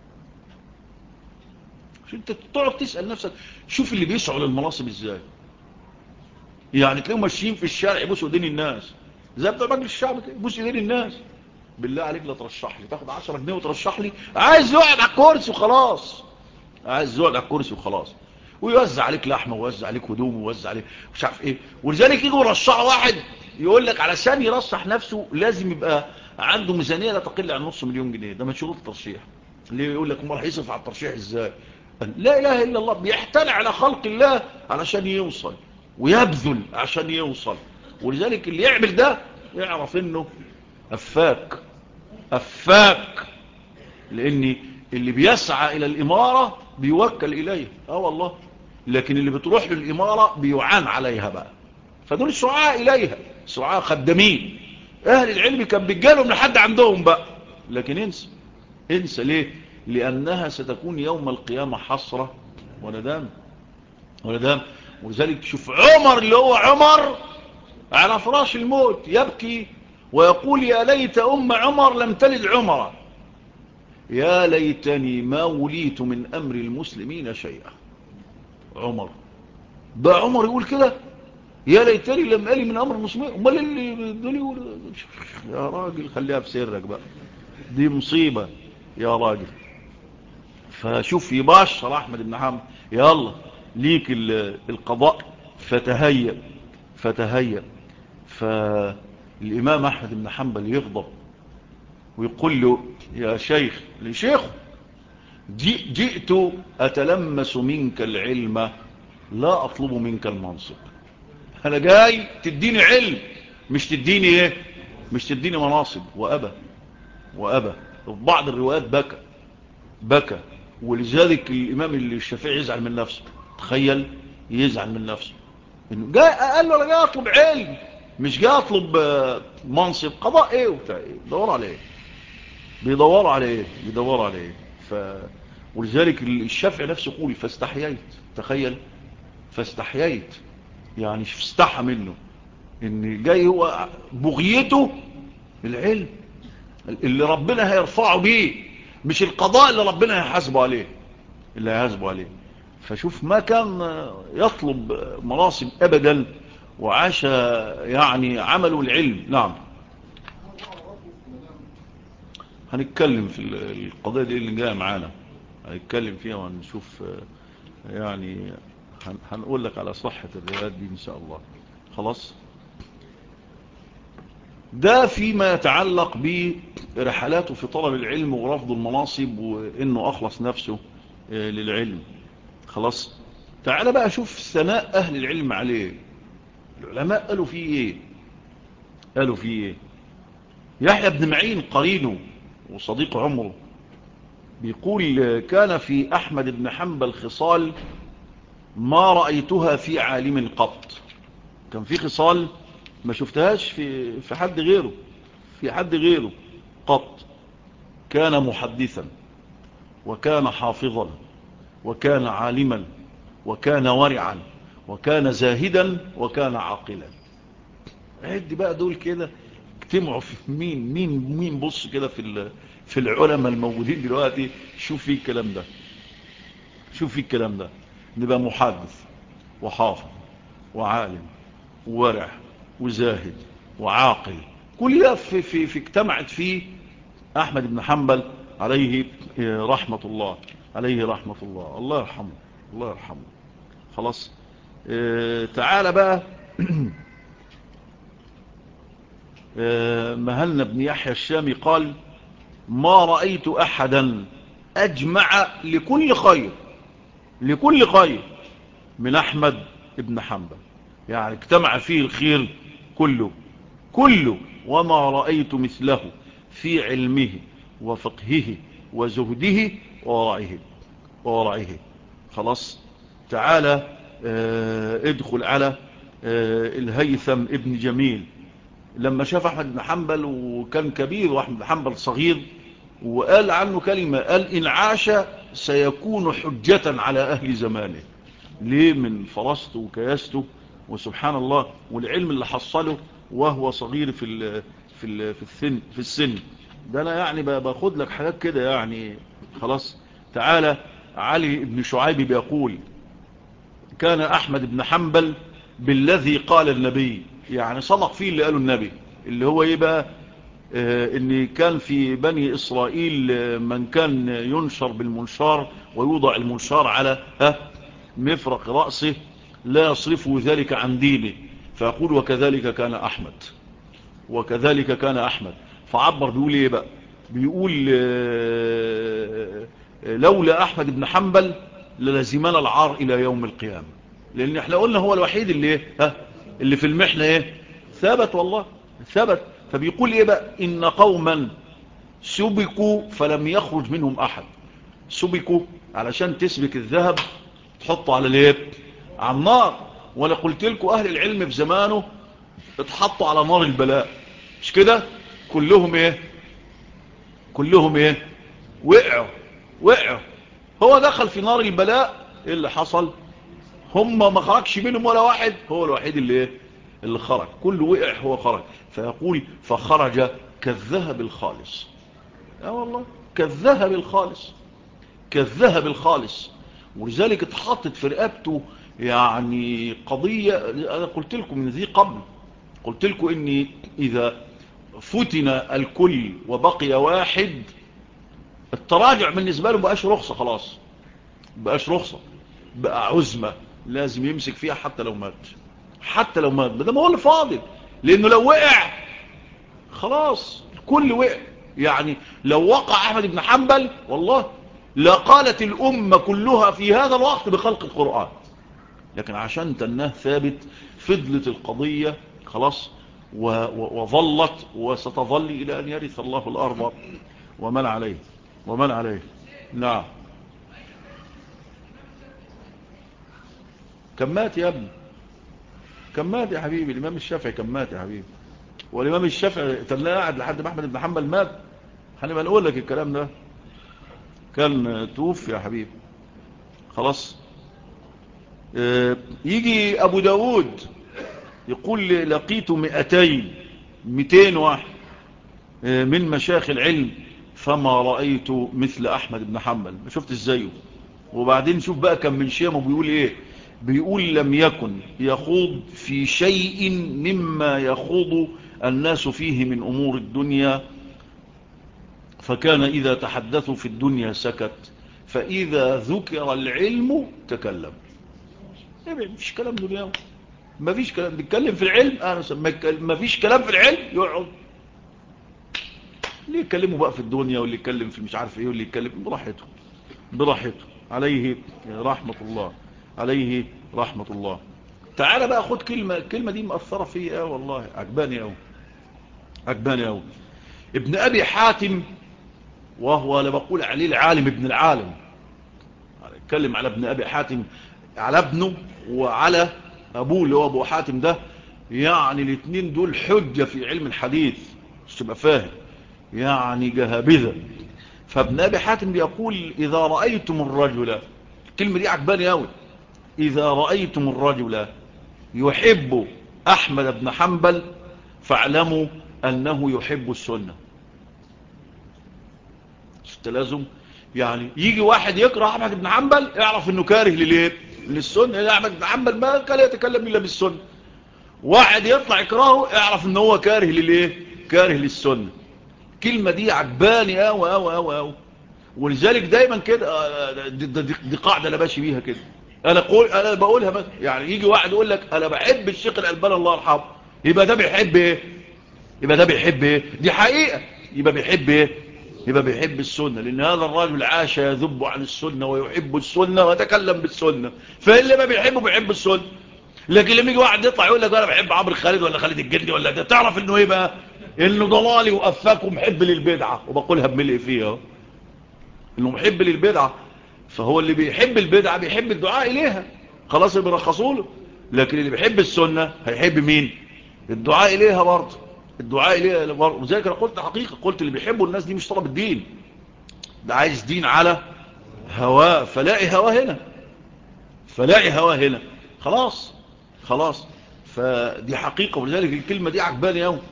شو انت تقعد تسأل نفسك، شوف اللي بيسعوا للمناصب ازاي. يعني تلاقيهم ماشيين في الشارع يبوسوا ايدين الناس زي بتوع مجلس الشعب كده، يبوس ايدين الناس. بالله عليك لا ترشح لي، تاخد 10 جنيه وترشح لي؟ عايز يقعد على الكرسي وخلاص، عايز يقعد على الكرسي وخلاص، ويوزع عليك لحمه ويوزع عليك هدوم ويوزع عليك مش عارف ايه. ولذلك يجوا يرشحوا واحد يقول لك علشان يرشح نفسه لازم يبقى عنده ميزانيه لا تقل عن نص مليون جنيه. ده من شروط الترشيح. ليه؟ يقول لك امال هيصرف على الترشيح ازاي؟ لا اله الا الله، بيحتال على خلق الله علشان يوصل ويبذل عشان يوصل. ولذلك اللي يعمل ده يعرف انه افاك، افاك. لان اللي بيسعى الى الامارة بيوكل اليه، والله. لكن اللي بتروح للامارة بيعان عليها بقى، فدول سعاء اليها، سعاء خدامين. اهل العلم كان بيجالهم لحد عندهم بقى. لكن انسى ليه؟ لانها ستكون يوم القيامة حسرة وندام. ولذلك شوف عمر، اللي هو عمر على فراش الموت يبكي ويقول يا ليت عمر لم تلد عمر، يا ليتني ما وليت من أمر المسلمين شيئا. عمر بقى، عمر يقول كده، يا ليتني لم ألي من أمر المسلمين. امال اللي دول يقول يا راجل خليها في سرك بقى، دي مصيبة يا راجل. فشوف يباشر أحمد بن حنبل، يلا ليك القضاء فتهيأ. فالإمام أحمد بن حنبل يغضب ويقول له يا شيخ، لشيخه، جئت أتلمس منك العلم لا أطلب منك المنصب. أنا جاي تديني علم مش تديني إيه؟ مش تديني مناصب. وأبى في بعض الروايات بكى. ولذلك الإمام الشافعي يزعل من نفسه. تخيل، يزعل من نفسه إنه جاي، قال له أنا جاي أطلب علم، مش جاي أطلب منصب. قضاء إيه وبتاع إيه؟ بيدوروا على إيه. ولذلك الشافعي نفسه يقول فاستحييت. تخيل، فاستحييت، يعني استحى منه إن جاي هو بغيته العلم اللي ربنا هيرفعه بيه، مش القضاء اللي ربنا هيحاسبه عليه. فشوف، ما كان يطلب مناصب أبدا، وعاش يعني عمله العلم. نعم. هنتكلم في القضية دي اللي جاية معانا، هنتكلم فيها ونشوف يعني هنقول لك على صحة الروايات دي إن شاء الله. خلاص، ده فيما يتعلق برحلاته في طلب العلم ورفض المناصب، وإنه أخلص نفسه للعلم. خلاص، تعال بقى شوف ثناء أهل العلم عليه. العلماء قالوا فيه إيه. يحيى بن معين قرينه وصديق عمره بيقول كان في أحمد بن حنبل خصال ما رأيتها في عالم قط. كان في خصال ما شفتهاش في حد غيره قط. كان محدثا، وكان حافظا، وكان عالما، وكان ورعا، وكان زاهدا، وكان عاقلا. عد بقى دول كده، اجتمعوا في مين بص كده في العلماء الموجودين دلوقتي. شوف فيه الكلام ده، نبقى محدث وحافظ وعالم وورع وزاهد وعاقل. كل ده في اجتمعت فيه أحمد بن حنبل عليه رحمة الله. الله يرحمه. خلاص، تعال بقى. مهلنا بن يحيى الشامي قال ما رأيت أحدا أجمع لكل خير من أحمد بن حنبل. يعني اجتمع فيه الخير كله، وما رأيت مثله في علمه وفقهه وزهده وورعه. خلاص، تعالى ادخل على الهيثم ابن جميل. لما شاف أحمد بن حنبل وكان كبير وأحمد بن حنبل صغير، وقال عنه كلمة، قال إن عاش سيكون حجة على أهل زمانه. ليه؟ من فرسته وكياسته، وسبحان الله، والعلم اللي حصله وهو صغير في السن ده. أنا يعني باخد لك حاجات كده يعني. خلاص، تعالى علي بن شعيب بيقول كان أحمد بن حنبل بالذي قال النبي، يعني صدق فيه اللي قاله النبي، اللي هو ايه بقى؟ ان كان في بني اسرائيل من كان ينشر بالمنشار ويوضع المنشار على مفرق رأسه لا يصرفه ذلك عن دينه، فيقول وكذلك كان أحمد. فعبر بيقول ايه بقى؟ بيقول لولا أحمد بن حنبل للزمنا العار إلى يوم القيامة. لأن احنا قلنا هو الوحيد اللي في المحنة ثبت، والله ثبت. فبيقول ايه بقى؟ إن قوما سبكوا فلم يخرج منهم أحد. سبكوا علشان تسبك الذهب تحطه على النار. وانا قلت لكم أهل العلم في زمانه اتحطوا على نار البلاء، مش كده؟ كلهم وقعوا. هو دخل في نار البلاء، ايه اللي حصل؟ هم ما خرجش منهم ولا واحد، هو الوحيد اللي خرج. كله وقع، هو خرج. فيقول فخرج كالذهب الخالص. والله كالذهب الخالص. ولذلك اتحطت في رقبته يعني قضية. انا قلت لكم من ذي قبل، قلت لكم اني اذا فتن الكل وبقي واحد، التراجع بالنسبة له بقاش رخصة. خلاص، بقاش رخصة، بقى عزمة لازم يمسك فيها حتى لو مات ده ما هو اللي فاضل. لانه لو وقع خلاص الكل وقع. يعني لو وقع احمد بن حنبل والله لقالت الامة كلها في هذا الوقت بخلق القرآن. لكن عشان تناه ثابت، فضلت القضية خلاص وظلت وستظل إلى أن يرث الله الأرض ومن عليه ومن عليه. نعم. كم مات يا ابني؟ كم مات يا حبيبي؟ الإمام الشافعي كم مات يا حبيبي؟ والإمام الشافعي تلاقيه قاعد لحد ما أحمد بن حنبل مات؟ هنبقى نقول لك الكلام ده. كان توفي يا حبيبي خلاص. يجي أبو داود يقول لقيت 200 واحد من مشايخ العلم فما رأيت مثل أحمد بن حنبل، ما شفت ازايه. وبعدين شوف بقى كم من شيمه بيقول ايه، بيقول لم يكن يخوض في شيء مما يخوض الناس فيه من أمور الدنيا، فكان إذا تحدثوا في الدنيا سكت، فإذا ذكر العلم تكلم. ما فيش كلام دنياوي، ما فيش كلام. بيتكلم في العلم ما فيش كلام في العلم يقعد. اللي يتكلموا بقى في الدنيا واللي يتكلم في مش عارف ايه واللي يتكلم براحته براحته. عليه رحمة الله، عليه رحمة الله. تعال بقى خد كلمة، الكلمة دي مأثرة فيا والله، عجباني قوي، عجباني قوي. ابن أبي حاتم، وهو لا بقول عليه العالم ابن العالم، اتكلم على ابن أبي حاتم، على ابنه وعلى أبوه اللي هو أبو حاتم ده، يعني الاثنين دول حجة في علم الحديث، مش تبقى فاهم، يعني جهابذة. فابن أبي حاتم بيقول إذا رأيتم الرجل، الكلمة دي عجباني قوي، إذا رأيتم الرجل يحب أحمد بن حنبل فاعلموا أنه يحب السنة. التلازم، يعني يجي واحد يكره أحمد بن حنبل اعرف أنه كاره لليه؟ للسنة. أحمد بن حنبل ما كان يتكلم إلا بالسنة. واحد يطلع يكرهه اعرف أنه هو كاره لليه؟ كاره للسنة. الكلمة دي عجباني أوي أوي أوي أوي. ولذلك دايما كده دي قاعدة أنا ماشي بيها كده. أنا بقولها بس، يعني يجي واحد يقول لك أنا بحب الشيخ الألباني الله يرحمه، يبقى ده بيحب إيه؟ يبقى ده بيحب إيه؟ دي حقيقة. يبقى بيحب إيه؟ يبقى بيحب السنة، لأن هذا الرجل عاش يذب عن السنة ويحب السنة ويتكلم بالسنة، فاللي ما بيحبه بيحب السنة. لكن لما يجي واحد يطلع يقول لك أنا بحب عمرو خالد ولا خالد الجندي ولا ده، تعرف إنه إيه بقى؟ إنه ضلالي وأفاك ومحب للبدعة، وبقولها بملء فيها إنه محب للبدعة. فهو اللي بيحب البدعة بيحب الدعاء إليها، خلاص اللي بيرخصوا له. لكن اللي بيحب السنة هيحب مين؟ الدعاء إليها برضه، الدعاء إليها برضه. وذلك أنا قلت حقيقة، قلت اللي بيحبوا الناس دي مش طلب الدين، ده عايز دين على هواه، فلاقي هواه هنا، فلاقي هواه هنا، خلاص خلاص. فدي حقيقة، ولذلك الكلمة دي عجباني قوي.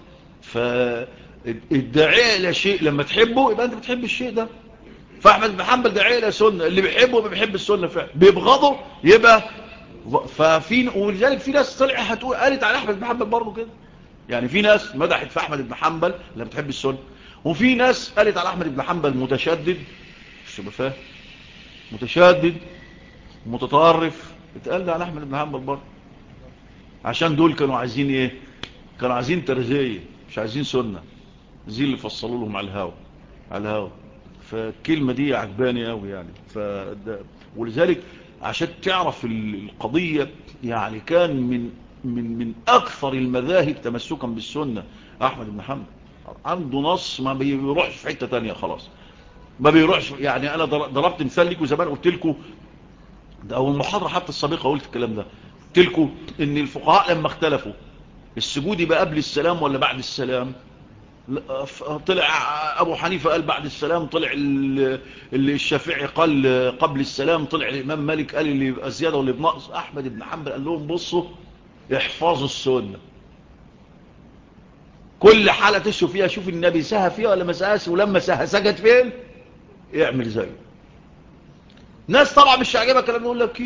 فالداعية إلى شيء لما تحبه يبقى أنت بتحب الشيء ده. فأحمد بن حنبل داعية إلى سنة، اللي بيحبه بيحب السنة فعلا، بيبغضه يبقى ولذلك في ناس طلع قالت على أحمد بن حنبل برضه كده. يعني في ناس مدحت في أحمد بن حنبل اللي بتحب السنة، وفي ناس قالت على أحمد بن حنبل متشدد، مش تبقى فاهم، متشدد متطرف. اتقال ده على أحمد بن حنبل برضه، عشان دول كانوا عايزين ايه؟ كانوا عايزين ترزية، مش عايزين سنة، زي اللي فصلوا لهم على الهوا، على الهوا. فالكلمة دي عجباني قوي يعني. ولذلك عشان تعرف القضية، يعني كان من أكثر المذاهب تمسكا بالسنة أحمد بن حنبل. عنده نص ما بيروحش في حتة تانية خلاص، ما بيروحش. يعني أنا ضربت مثال لكم زمان، قلت لكم ده أول محاضرة حتى السابقة قلت الكلام ده، قلت لكم إن الفقهاء لما اختلفوا السجود يبقى قبل السلام ولا بعد السلام، طلع أبو حنيفة قال بعد السلام، طلع الشافعي قال قبل السلام، طلع الإمام مالك قال اللي يبقى زيادة واللي بنقص. أحمد بن حنبل قال لهم بصوا احفظوا السنة، كل حالة تشوف فيها شوف النبي سهى فيها ولا ما سهاش، ولما سهى سجد فين اعمل زيه. ناس طبعا مش عاجبها كلام، يقول لك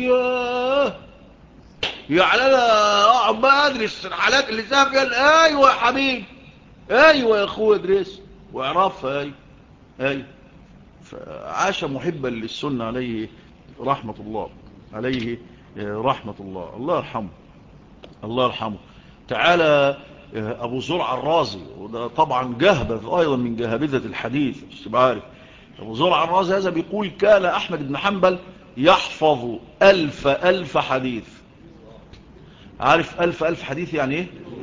يعني انا اقعد بقى ادرس الحالات اللي سهى فيها. ايوه يا حبيبي، ايوه يا اخويا ادرس واعرفها. ايوه ايوه. فعاش محبا للسنة عليه رحمة الله، عليه رحمة الله، الله يرحمه، الله يرحمه. تعالى أبو زرع الرازي، وده طبعا جهبة أيضا من جهبذة الحديث، مش تبقى عارف. أبو زرع الرازي هذا بيقول كان أحمد بن حنبل يحفظ 1000 حديث. عارف 1000 حديث يعني إيه؟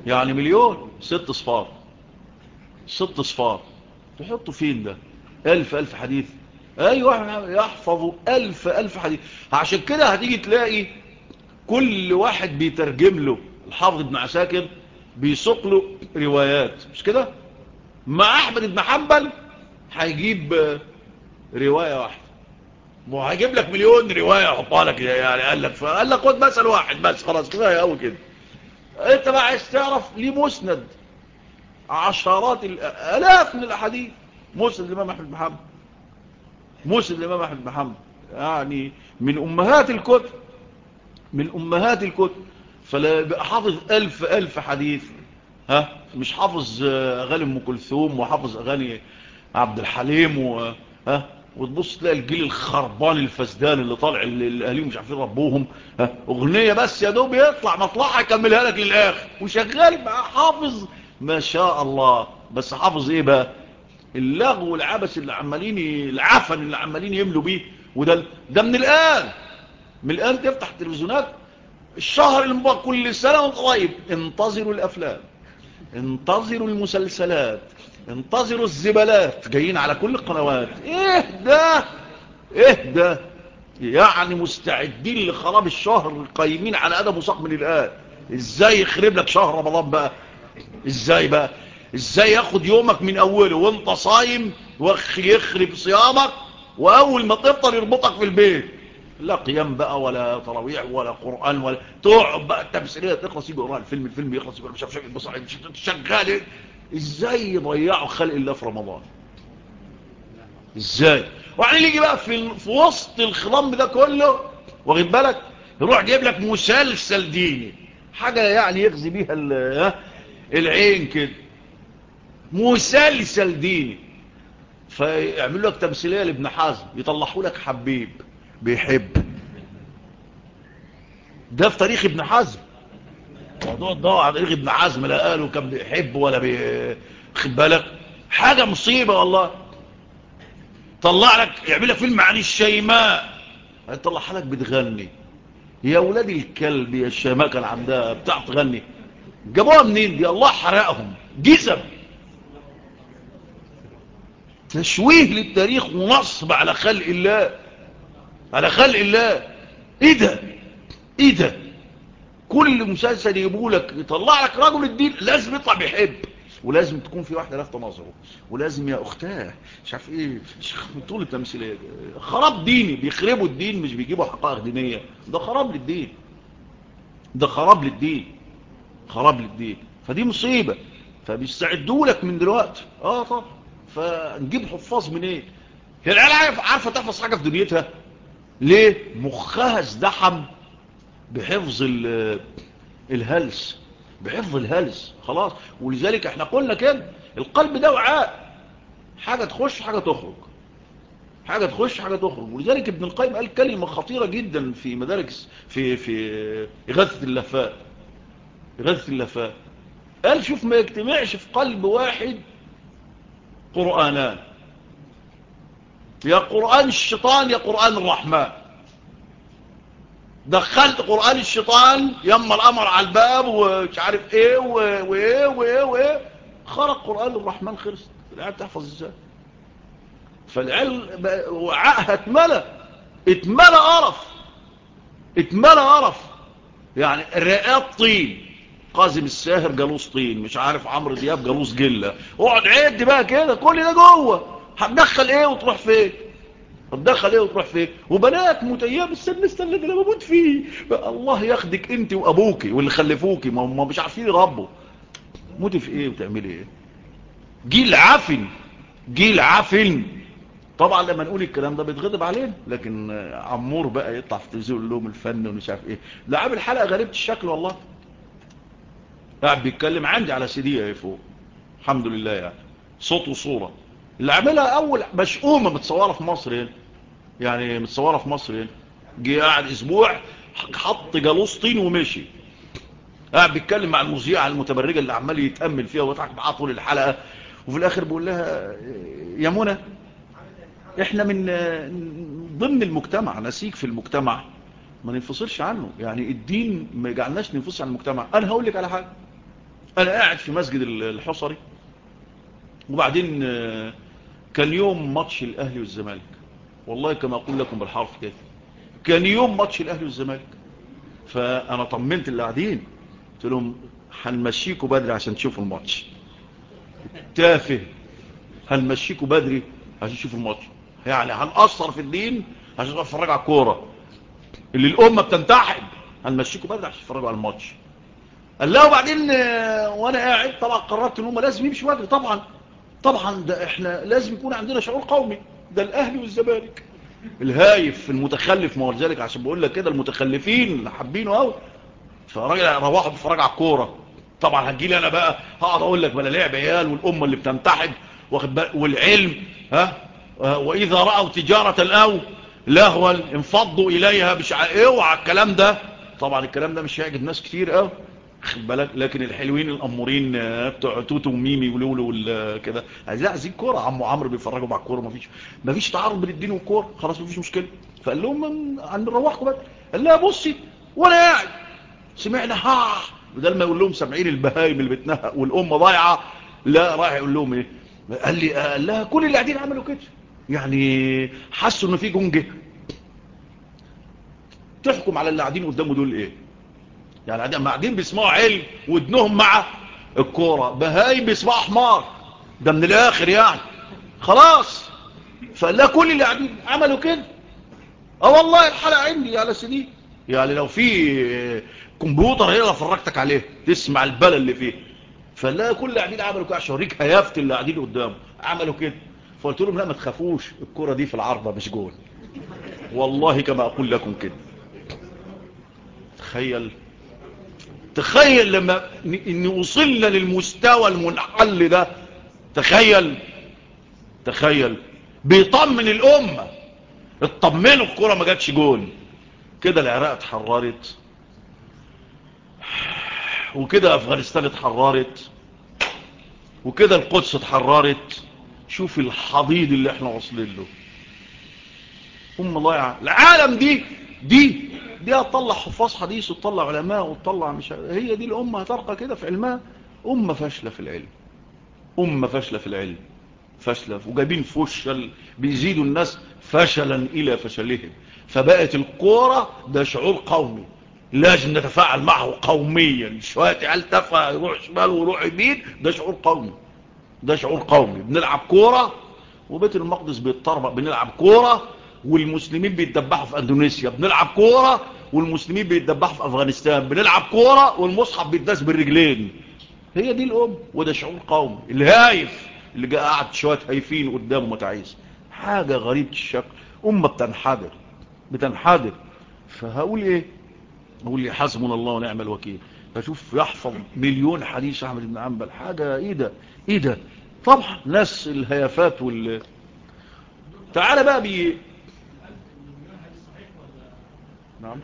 يعني مليون 6 صفار. 6 صفار تحطوا فين ده؟ 1000 حديث. ايوه يحفظوا 1000 حديث. عشان كده هتيجي تلاقي كل واحد بيترجم له الحافظ ابن عساكر بيسوق له روايات، مش كده؟ مع احمد بن حنبل هيجيب رواية واحدة، مو هيجيب لك مليون رواية يحطها لك يعني. قال لك خد مثل واحد بس خلاص كفايه قوي كده. انت بقى عايز تعرف ليه مسند عشرات الالاف من الاحاديث. مسند الامام احمد بن حنبل، مسند الامام احمد بن حنبل يعني من امهات الكتب، من امهات الكتب. فلا يبقى حافظ 1000 حديث، ها، مش حافظ اغاني ام كلثوم وحافظ اغاني عبد الحليم ها. وتبص تلاقي الجيل الخربان الفسدان اللي طالع اللي اهاليهم مش عارفين ربوهم، ها، اغنيه بس يا دوب يطلع مطلعها يكملها لك للاخر وشغال بقى حافظ ما شاء الله. بس حافظ ايه بقى؟ اللغو والعبث اللي عمالين، العفن اللي عمالين يملوا بيه. ده من الان، من الان تفتح التلفزيونات الشهر المبارك كل سنه وانت طيب، انتظروا الافلام، انتظروا المسلسلات، انتظروا الزبالات جايين على كل القنوات. ايه ده؟ ايه ده؟ يعني مستعدين لخراب الشهر، قايمين على ادب وساق من الان. ازاي يخرب لك شهر رمضان بقى؟ ازاي بقى؟ ازاي ياخد يومك من اوله وانت صايم يخرب صيامك، واول ما تفطر يربطك في البيت؟ لا قيام بقى ولا تراويح ولا قرآن، ولا تقعد بقى التمثيلية تخلص يجي وراها الفيلم، الفيلم يخلص يجي مش عارف شغال. ازاي يضيعوا خلق الله في رمضان؟ ازاي؟ وبعدين يجي بقى في وسط الخضم ده كله، واخد بالك، يروح جايب لك مسلسل ديني، حاجة يعني يغزي بيها العين كده، مسلسل ديني. فيعملوا لك تمثيلية لابن حزم، يطلعوا لك حبيب بيحب. ده في تاريخ ابن حزم، موضوع الضوء على تاريخ ابن حزم، لا قالوا كان بيحب ولا خد بالك، حاجة مصيبة والله. طلع لك يعمل لك فيلم عن الشيماء، يطلعها لك بتغني. يا ولاد الكلب، يا الشيماء كان عندها بتاع تغني، جابوها منين دي؟ الله حرقهم جزم. تشويه للتاريخ ونصب على خلق الله، على خلق الله. ايه ده؟ ايه ده؟ كل مسلسل يجيبولك يطلع لك رجل الدين لازم يطلع بيحب، ولازم تكون في واحده لافته نظره، ولازم يا اختاه مش عارف ايه، طول التمثيليه خراب ديني. بيخربوا الدين، مش بيجيبوا حقائق دينيه. ده خراب للدين، ده خراب للدين، خراب للدين. فدي مصيبه. فبيستعدوا لك من دلوقتي. طبعا. فنجيب حفاظ منين؟ هي العيال عارفه تحفظ حاجه في دنيتها ليه؟ مخها ازدحم بحفظ الهلس، بحفظ الهلس خلاص. ولذلك احنا قلنا كده، القلب ده وعاء، حاجة تخش حاجة تخرج، حاجة تخش حاجة تخرج. ولذلك ابن القيم قال كلمة خطيرة جدا في مدارك، في إغاثة اللفاء، إغاثة اللفاء. قال شوف، ما يجتمعش في قلب واحد قرآنان، يا قرآن الشيطان يا قرآن الرحمن. دخلت قرآن الشيطان يما الأمر على الباب ومش عارف ايه وايه وايه وايه، خرج قرآن الرحمن، خلص. العيال تحفظ ازاي؟ فالعيال وعاءها اتملى قرف، اتملى قرف. يعني الرئات طين، قاسم الساهر جالوس طين، مش عارف عمرو دياب جالوس جلة. اقعد عد بقى كده، كل ده جوه. هتدخل ايه وتروح فين؟ هتدخل ايه وتروح فين؟ وبنات متياب استنى ده انا بموت فيه بقى. الله ياخدك انت وابوكي واللي خلفوكي، ما هم مش عارفين يربوا. موتي في ايه وتعملي ايه؟ جيل عفن، جيل عفن. طبعا لما نقول الكلام ده بيتغضب علينا، لكن عمور بقى يطلع في التلفزيون يقول لهم الفن ومش عارف ايه. ده عامل حلقه غريبه الشكل والله، قاعد بيتكلم عندي على سي دي فوق، الحمد لله يعني، صوت وصوره. اللي عاملها اول مشؤومه متصوره في مصر هنا، يعني متصوره في مصر هنا. جه قاعد اسبوع، حط جالوس طين ومشي. قاعد بيتكلم مع المذيعه المتبرجه اللي عمال يتامل فيها ويضحك معاها طول الحلقه، وفي الاخر بيقول لها يا منى، احنا من ضمن المجتمع، نسيج في المجتمع، ما ننفصلش عنه. يعني الدين ما يجعلناش ننفصل عن المجتمع. انا هقول لك على حاجه، انا قاعد في مسجد الحصري، وبعدين كان يوم ماتش الاهلي والزمالك، والله كما اقول لكم بالحرف كده، كان يوم ماتش الاهلي والزمالك. فانا طمنت اللي قاعدين، قلت لهم هنمشيكوا بدري عشان تشوفوا الماتش. تافه، هنمشيكوا بدري عشان تشوفوا الماتش، يعني هنقصر في الدين عشان تتفرجوا على الكوره اللي الامه بتنتحب، هنمشيكوا بدري عشان تتفرجوا على الماتش. قال لا، وبعدين وانا قاعد طبعا قررت ان هم لازم يمشوا بدري. طبعا ده احنا لازم يكون عندنا شعور قومي، ده الاهلي والزمالك. الهايف المتخلف، ما هو ذلك عشان بقول لك كده، المتخلفين حابينه قوي. فراجل روحوا بيتفرج على الكوره، طبعا هتجيلي انا بقى هقعد اقول لك بلا لعب عيال والامه اللي بتنتحب واخد بالك والعلم، ها واذا راوا تجاره او لهوا انفضوا اليها، مش اوعى الكلام ده. طبعا الكلام ده مش هيعجب ناس كتير قوي، خد بالك، لكن الحلوين الامورين بتوع توتو وميمي ولولو كده عايزين كوره. عمو عمرو بيفرجوا مع الكوره، مفيش تعارض بين الدين والكوره، خلاص مفيش مشكله. فقال لهم هنروحكم بقى. قال لها بصي، وانا قاعد سمعنا ها، بدل ما يقول لهم سامعين البهايم اللي بتنهق والامه ضايعه، لا رايح يقول لهم ايه؟ قال لها كل اللي قاعدين عملوا كده، يعني حسوا انه في جنجه. تحكم على اللي قاعدين قدامه دول ايه؟ يعني قاعدين بيسمعوا علم ودنهم مع الكوره، بهايم بيسمعوا حمار، ده من الاخر يعني. خلاص، فقال لها كل اللي قاعدين عملوا كده. والله الحلقه عندي على سي، يعني لو في كمبيوتر هنا فرجتك عليه تسمع البلا اللي فيه. فلا كل اللي قاعدين عملوا كده عشان اوريك هيافه اللي قاعدين قدامه عملوا كده. فقلت لهم لا ما تخافوش، الكره دي في العارضه مش جول، والله كما اقول لكم كده. تخيل لما ان وصلنا للمستوى المنحل ده. تخيل بيطمن الامه، اطمنوا الكره ما جاتش جول. كده العراق اتحررت، وكده افغانستان اتحررت، وكده القدس اتحررت. شوف الحضيض اللي احنا واصلين له. ضايعه العالم دي هتطلع حفاظ حديث وتطلع علماء وتطلع، مش هي دي الامه هترقى كده في علمها؟ امه فاشله في العلم، امه فاشله في العلم، فاشله وجايبين فشل بيزيدوا الناس فشلا الى فشلهم. فبقت الكوره ده شعور قومي لازم نتفاعل معه قوميا. شويه عيال تافهه يروح شمال ويروح يمين، ده شعور قومي، ده شعور قومي. بنلعب كوره وبيت المقدس بيتطربق، بنلعب كوره والمسلمين بيتدبحوا في اندونيسيا، بنلعب كوره والمسلمين بيتدبحوا في افغانستان، بنلعب كوره والمصحف بيتداس بالرجلين. هي دي الام، وده شعور قومي. الهايف اللي جاء قعد شويه هايفين قدامه متعيس، حاجه غريبه الشكل. امه بتنحدر. فهقول ايه؟ اقول لي حسبنا الله ونعم الوكيل. فشوف يحفظ مليون حديث احمد بن حنبل، حاجه ايه ده. طبعا ناس الهيافات تعالى بقى نعم.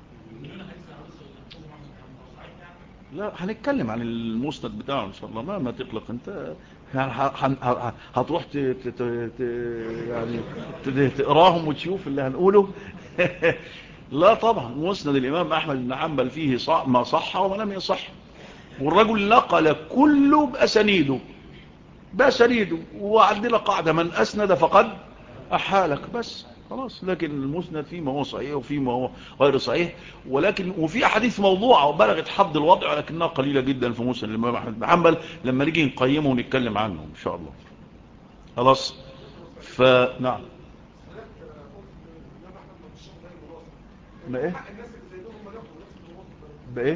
لا هنتكلم عن المسند بتاعه ان شاء الله، ما تقلق انت. يعني هتروح ت... يعني تقراهم وتشوف اللي هنقوله. لا طبعا مسند الامام احمد بن حنبل فيه ما صح وما لم يصح، والرجل نقل كله بأسانيده. وعندنا قاعدة من أسند فقد أحالك، بس خلاص. لكن المسند فيه ما هو صحيح وفيه ما هو غير صحيح، وفي أحاديث موضوعة وبلغت حد الوضع، ولكنها قليلة جدا في مسند الإمام أحمد بن حنبل، لما نيجي نقيمه ونتكلم عنه إن شاء الله. خلاص. فنعم. ما إيه؟ بإيه؟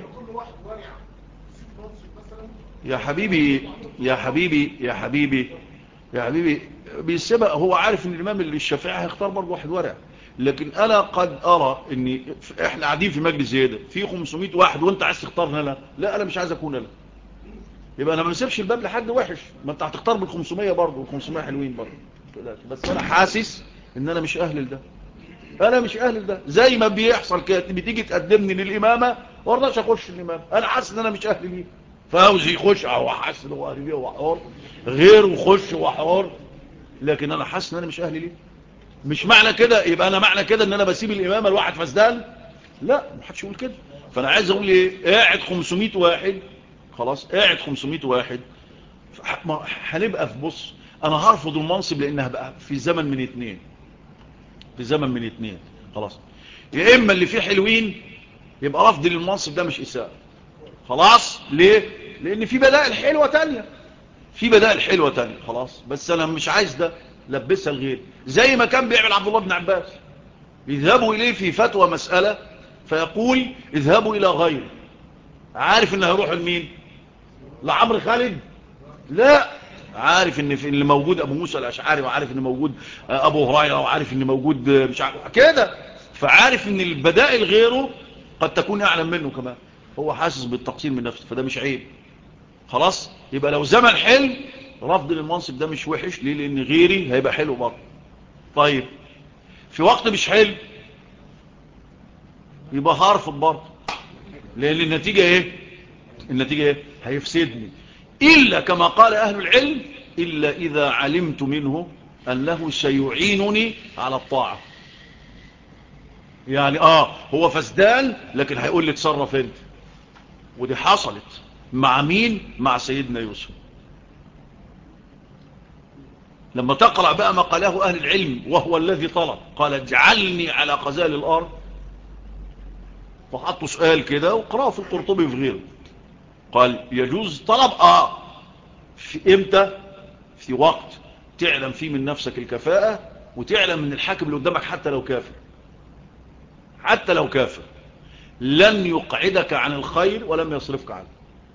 يا حبيبي بيسبق. هو عارف ان الامام الشافعي هيختار برضه واحد ورع، لكن انا قد ارى ان احنا قاعدين في مجلس زي ده في 500 واحد وانت عايز تختارنا انا، لا انا مش عايز اكون انا. يبقى انا ما بسيبش الباب لحد وحش، ما انت هتختار بال 500 برضه، وال 500 حلوين برضه. بس انا حاسس ان انا مش اهل لده، انا مش اهل لده. زي ما بيحصل كده بتيجي تقدمني للامامه وارضاش اخش الامامه، انا حاسس ان انا مش اهل ليه. فوزي يخش او حاسس ان هو اهل ليه وحوار، غيره يخش وحوار، لكن انا حاسس ان انا مش اهل ليه. مش معنى كده يبقى انا معنى كده ان انا بسيب الامامه لواحد فسدان، لا محدش يقول كده. فانا عايز اقول ايه؟ قاعد 500 واحد خلاص قاعد 500 واحد، هنبقى في بص، انا هرفض المنصب لان هبقى في زمن من اتنين، في زمن من اتنين. خلاص، يا اما اللي فيه حلوين يبقى رفض للمنصب ده مش اساءة. خلاص ليه؟ لان في بدائل حلوة تانية، في بدائل حلوة تانية. خلاص، بس انا مش عايز ده، لبسها الغير، زي ما كان بيعمل عبد الله بن عباس، يذهبوا اليه في فتوى مسألة فيقول اذهبوا الى غيره، عارف ان هيروح لمين؟ لعمرو خالد؟ لا، عارف ان في اللي موجود ابو موسى الاشعري، وعارف ان موجود ابو هريره، وعارف ان موجود مش عارف كده، فعارف ان البدائل غيره قد تكون اعلم منه كمان، هو حاسس بالتقصير من نفسه، فده مش عيب. خلاص، يبقى لو زمن حلو رفض للمنصب ده مش وحش، ليه؟ لان غيري هيبقى حلو برضه. طيب في وقت مش حلو يبقى هرفض برضه، لان النتيجه ايه؟ النتيجه ايه؟ هيفسدني، إلا كما قال أهل العلم إلا إذا علمت منه أنه سيعينني على الطاعة. يعني هو فسدان لكن هيقول لي تصرف انت، ودي حصلت مع مين؟ مع سيدنا يوسف. لما تقرأ بقى ما قاله أهل العلم وهو الذي طلب، قال اجعلني على خزائن الأرض، فحطوا سؤال كده وقرأوا في القرطبي وفي غيره، قال يجوز طلب في امتى؟ في وقت تعلم فيه من نفسك الكفاءة، وتعلم من الحاكم اللي قدامك حتى لو كافر، حتى لو كافر لن يقعدك عن الخير ولم يصرفك عنه.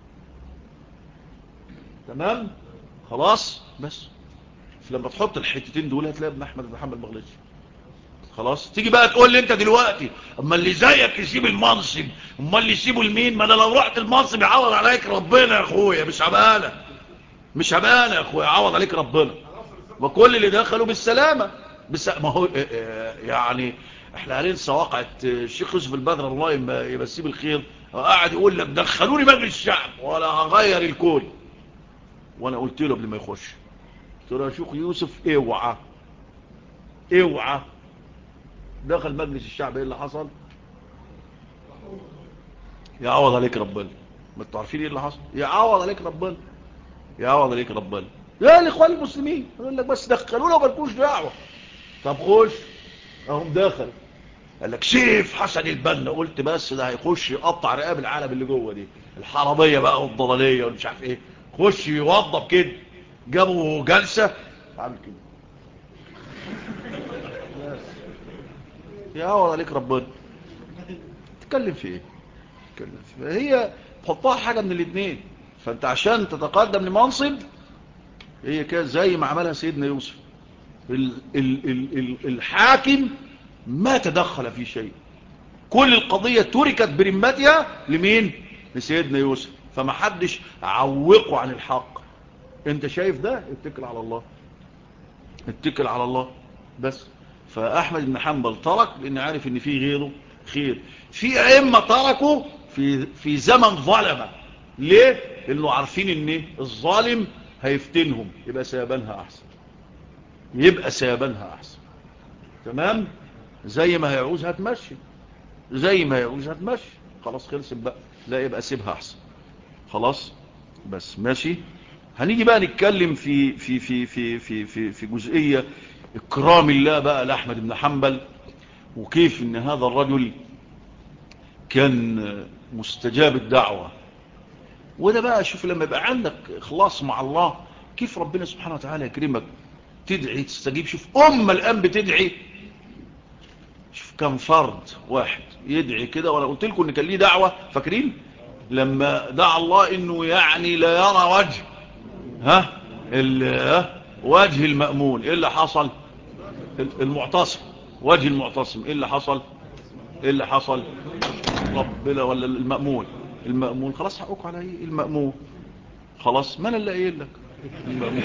تمام؟ خلاص، بس لما تحط الحتتين دول هتلاقي ابن احمد بن حنبل بغلطش. خلاص، تيجي بقى تقول لي انت دلوقتي اما اللي زيك يسيب المنصب، اما اللي يسيبه لمين؟ ما انا لو رحت المنصب يعوض عليك ربنا يا اخويا، مش هبقى انا، مش هبقى انا يا اخويا، يعوض عليك ربنا، وكل اللي دخلوا بالسلامة. ما هو يعني احنا هننسى واقعة الشيخ يوسف البدر الله يمسيه بالخير، قاعد يقول لك دخلوني مجلس الشعب ولا هغير الكل، وانا قلت له قبل ما يخش، قلت له يا شيخ يوسف اوعى اوعى، دخل مجلس الشعب ايه اللي حصل؟ يعوض عليك ربنا. ما انتوا عارفين ايه اللي حصل؟ يعوض عليك ربنا، يعوض عليك ربنا. يا الاخوان المسلمين يقول لك بس دخلونا ومالكوش دعوه. طب خش، اهم دخل، قال لك سيف حسن البنا، قلت بس ده هيخش يقطع رقاب العالم اللي جوه دي، الحراميه بقى والضلاليه ومش عارف ايه، خش يوضب كده، جابوا جلسه عامل كده، يعوض عليك ربنا. تتكلم في ايه؟ تتكلم في إيه؟ هي تحطها حاجه من الاثنين، فانت عشان تتقدم لمنصب هي كده زي ما عملها سيدنا يوسف، الحاكم ما تدخل في شيء، كل القضية تركت برمتها لمين؟ لسيدنا يوسف، فما حدش عوقه عن الحق. انت شايف ده؟ اتكل على الله، اتكل على الله بس. فأحمد بن حنبل ترك لأن عارف ان في غيره خير، في أئمة تركوا في زمن ظلمة. ليه؟ لأنه عارفين ان الظالم هيفتنهم، يبقى سيبانها أحسن، يبقى سيبانها أحسن. تمام؟ زي ما هيعوز هتمشي، زي ما يعوز هتمشي، خلاص خلصت بقى، لا يبقى سيبها احسن. خلاص بس ماشي. هنيجي بقى نتكلم في جزئية اكرام الله بقى لاحمد بن حنبل، وكيف ان هذا الرجل كان مستجاب الدعوة. وده بقى شوف لما يبقى عندك اخلاص مع الله كيف ربنا سبحانه وتعالى يكرمك، تدعي تستجيب. شوف الان بتدعي، شوف كم فرد واحد يدعي كده، وانا قلت لكم ان كان ليه دعوة، فاكرين لما دعا الله انه يعني لا يرى وجه وجه المأمون، ايه اللي حصل؟ المعتصم، وجه المعتصم، ايه اللي حصل؟ ايه اللي حصل؟ ربنا ولا المأمون؟ المأمون خلاص حقوق على ايه؟ المأمون خلاص، ما انا اللي قايل لك المأمون.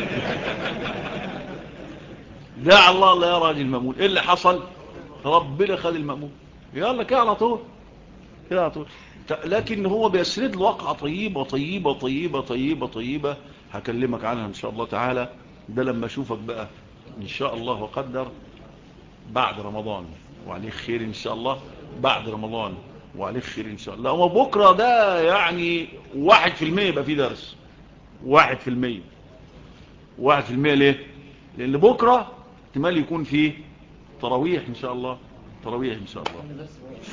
دعا الله لا يرى وجه المأمون، ايه اللي حصل؟ ربنا خد المأمون، يلا كده على طول، كده على طول. لكن هو بيسرد الواقع طيبة طيبة طيبة طيبة طيبة، هكلمك عنها ان شاء الله تعالى، ده لما اشوفك بقى ان شاء الله وقدر بعد رمضان، وعليه خير ان شاء الله بعد رمضان، وعليك خير ان شاء الله. وبكرة ده يعني 1% يبقى فيه درس. 1%. 1% ليه؟ لان بكرة احتمال يكون فيه تراويح ان شاء الله. تراويح ان شاء الله.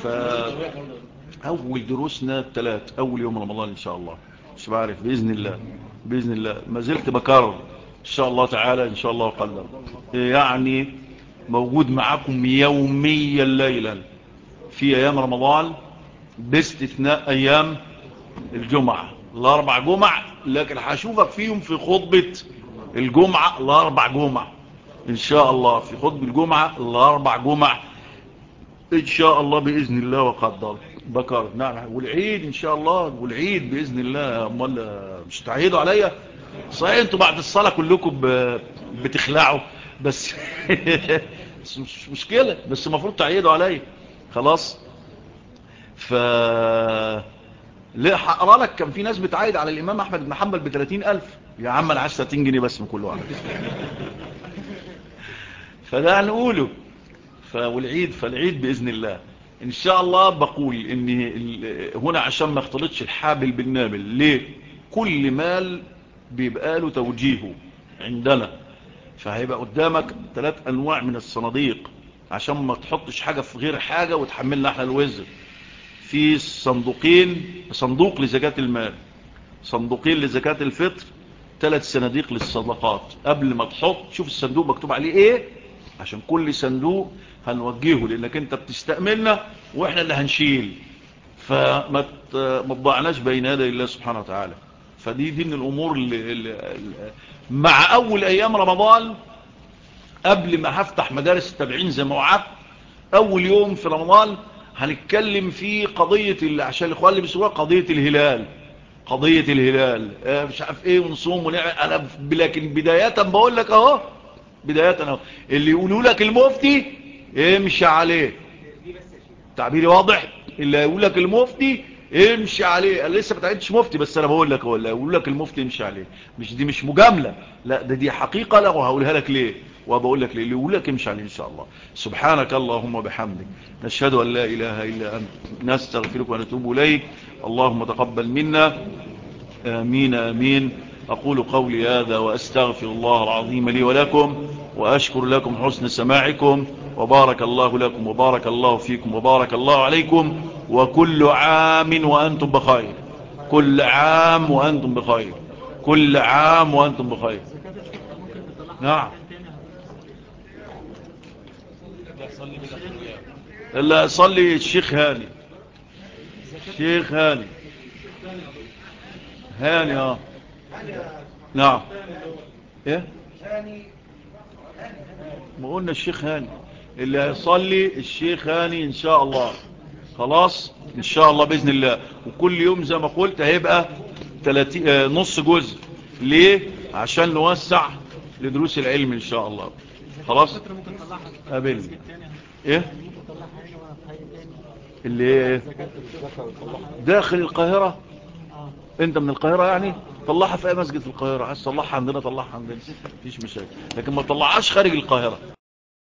فاول دروسنا الثلاث اول يوم رمضان ان شاء الله. مش بعرف باذن الله. باذن الله ما زلت بكرر ان شاء الله تعالى ان شاء الله وقدر يعني موجود معكم يوميا ليلا في ايام رمضان باستثناء ايام الجمعة. الاربع جمع لكن هشوفك فيهم في خطبة الجمعة. الاربع جمع ان شاء الله في خطبة الجمعة. الاربع جمع ان شاء الله باذن الله وقدر بكر. نعم. والعيد ان شاء الله. والعيد باذن الله. امال مش تعيدوا عليا؟ صحيح انتوا بعد الصلاة كلكم بتخلعوا بس مش مشكلة. بس المفروض تعيدوا عليا. خلاص. ليه هقرا لك كان في ناس بتعايد على الامام احمد بن حنبل ب 30,000. يا عم انا عايز 30 جنيه بس من كل واحد. فده هنقوله. فالعيد باذن الله ان شاء الله. بقول ان هنا عشان ما اختلطش الحابل بالنابل. ليه؟ كل مال بيبقى له توجيهه عندنا. فهيبقى قدامك 3 انواع من الصناديق عشان ما تحطش حاجة في غير حاجة وتحملنا احنا الوزر. في صندوقين. صندوق لزكاة المال. صندوقين لزكاة الفطر. 3 صناديق للصدقات. قبل ما تحط شوف الصندوق مكتوب عليه ايه عشان كل صندوق هنوجهه لانك انت بتستأملنا واحنا اللي هنشيل. فما تضعناش بين يدي الله سبحانه وتعالى. فدي من الامور اللي مع اول ايام رمضان قبل ما هفتح مدارس التابعين زي ما وعدت. اول يوم في رمضان هنتكلم في قضية عشان الاخوان اللي بيسموها قضية الهلال. قضية الهلال مش عارف ايه ونصوم ونعمل. انا لكن بداية بقول لك اهو. بداية اهو اللي يقولوا لك المفتي امشي عليه. تعبيري واضح؟ اللي يقول لك المفتي امشي عليه. انا لسه ما تعيدش مفتي بس انا بقول لك هو اللي يقول لك المفتي امشي عليه. دي مش مجاملة. لا دي حقيقة. لا وهقولها لك ليه وبقول لك ليه. اللي يقول لك امشي عليه ان شاء الله. سبحانك اللهم وبحمدك نشهد ان لا اله الا انت نستغفرك ونتوب اليك. اللهم تقبل منا. آمين آمين. أقول قولي هذا وأستغفر الله العظيم لي ولكم وأشكر لكم حسن سماعكم. وبارك الله لكم وبارك الله فيكم وبارك الله عليكم. وكل عام وأنتم بخير. كل عام وأنتم بخير. كل عام وأنتم بخير. نعم. لا صلي الشيخ هاني. الشيخ هاني. هاني نعم. ايه ما قلنا الشيخ هاني اللي هيصلي الشيخ هاني ان شاء الله. خلاص ان شاء الله باذن الله. وكل يوم زي ما قلت هيبقى 30 نص جزء. ليه؟ عشان نوسع لدروس العلم ان شاء الله. خلاص قابلني. ايه اللي ايه داخل القاهرة؟ انت من القاهرة يعني طلعها في اي مسجد في القاهرة. عايز تصلحها عندنا طلعها عندنا مفيش مشاكل. لكن ما تطلعهاش خارج القاهرة.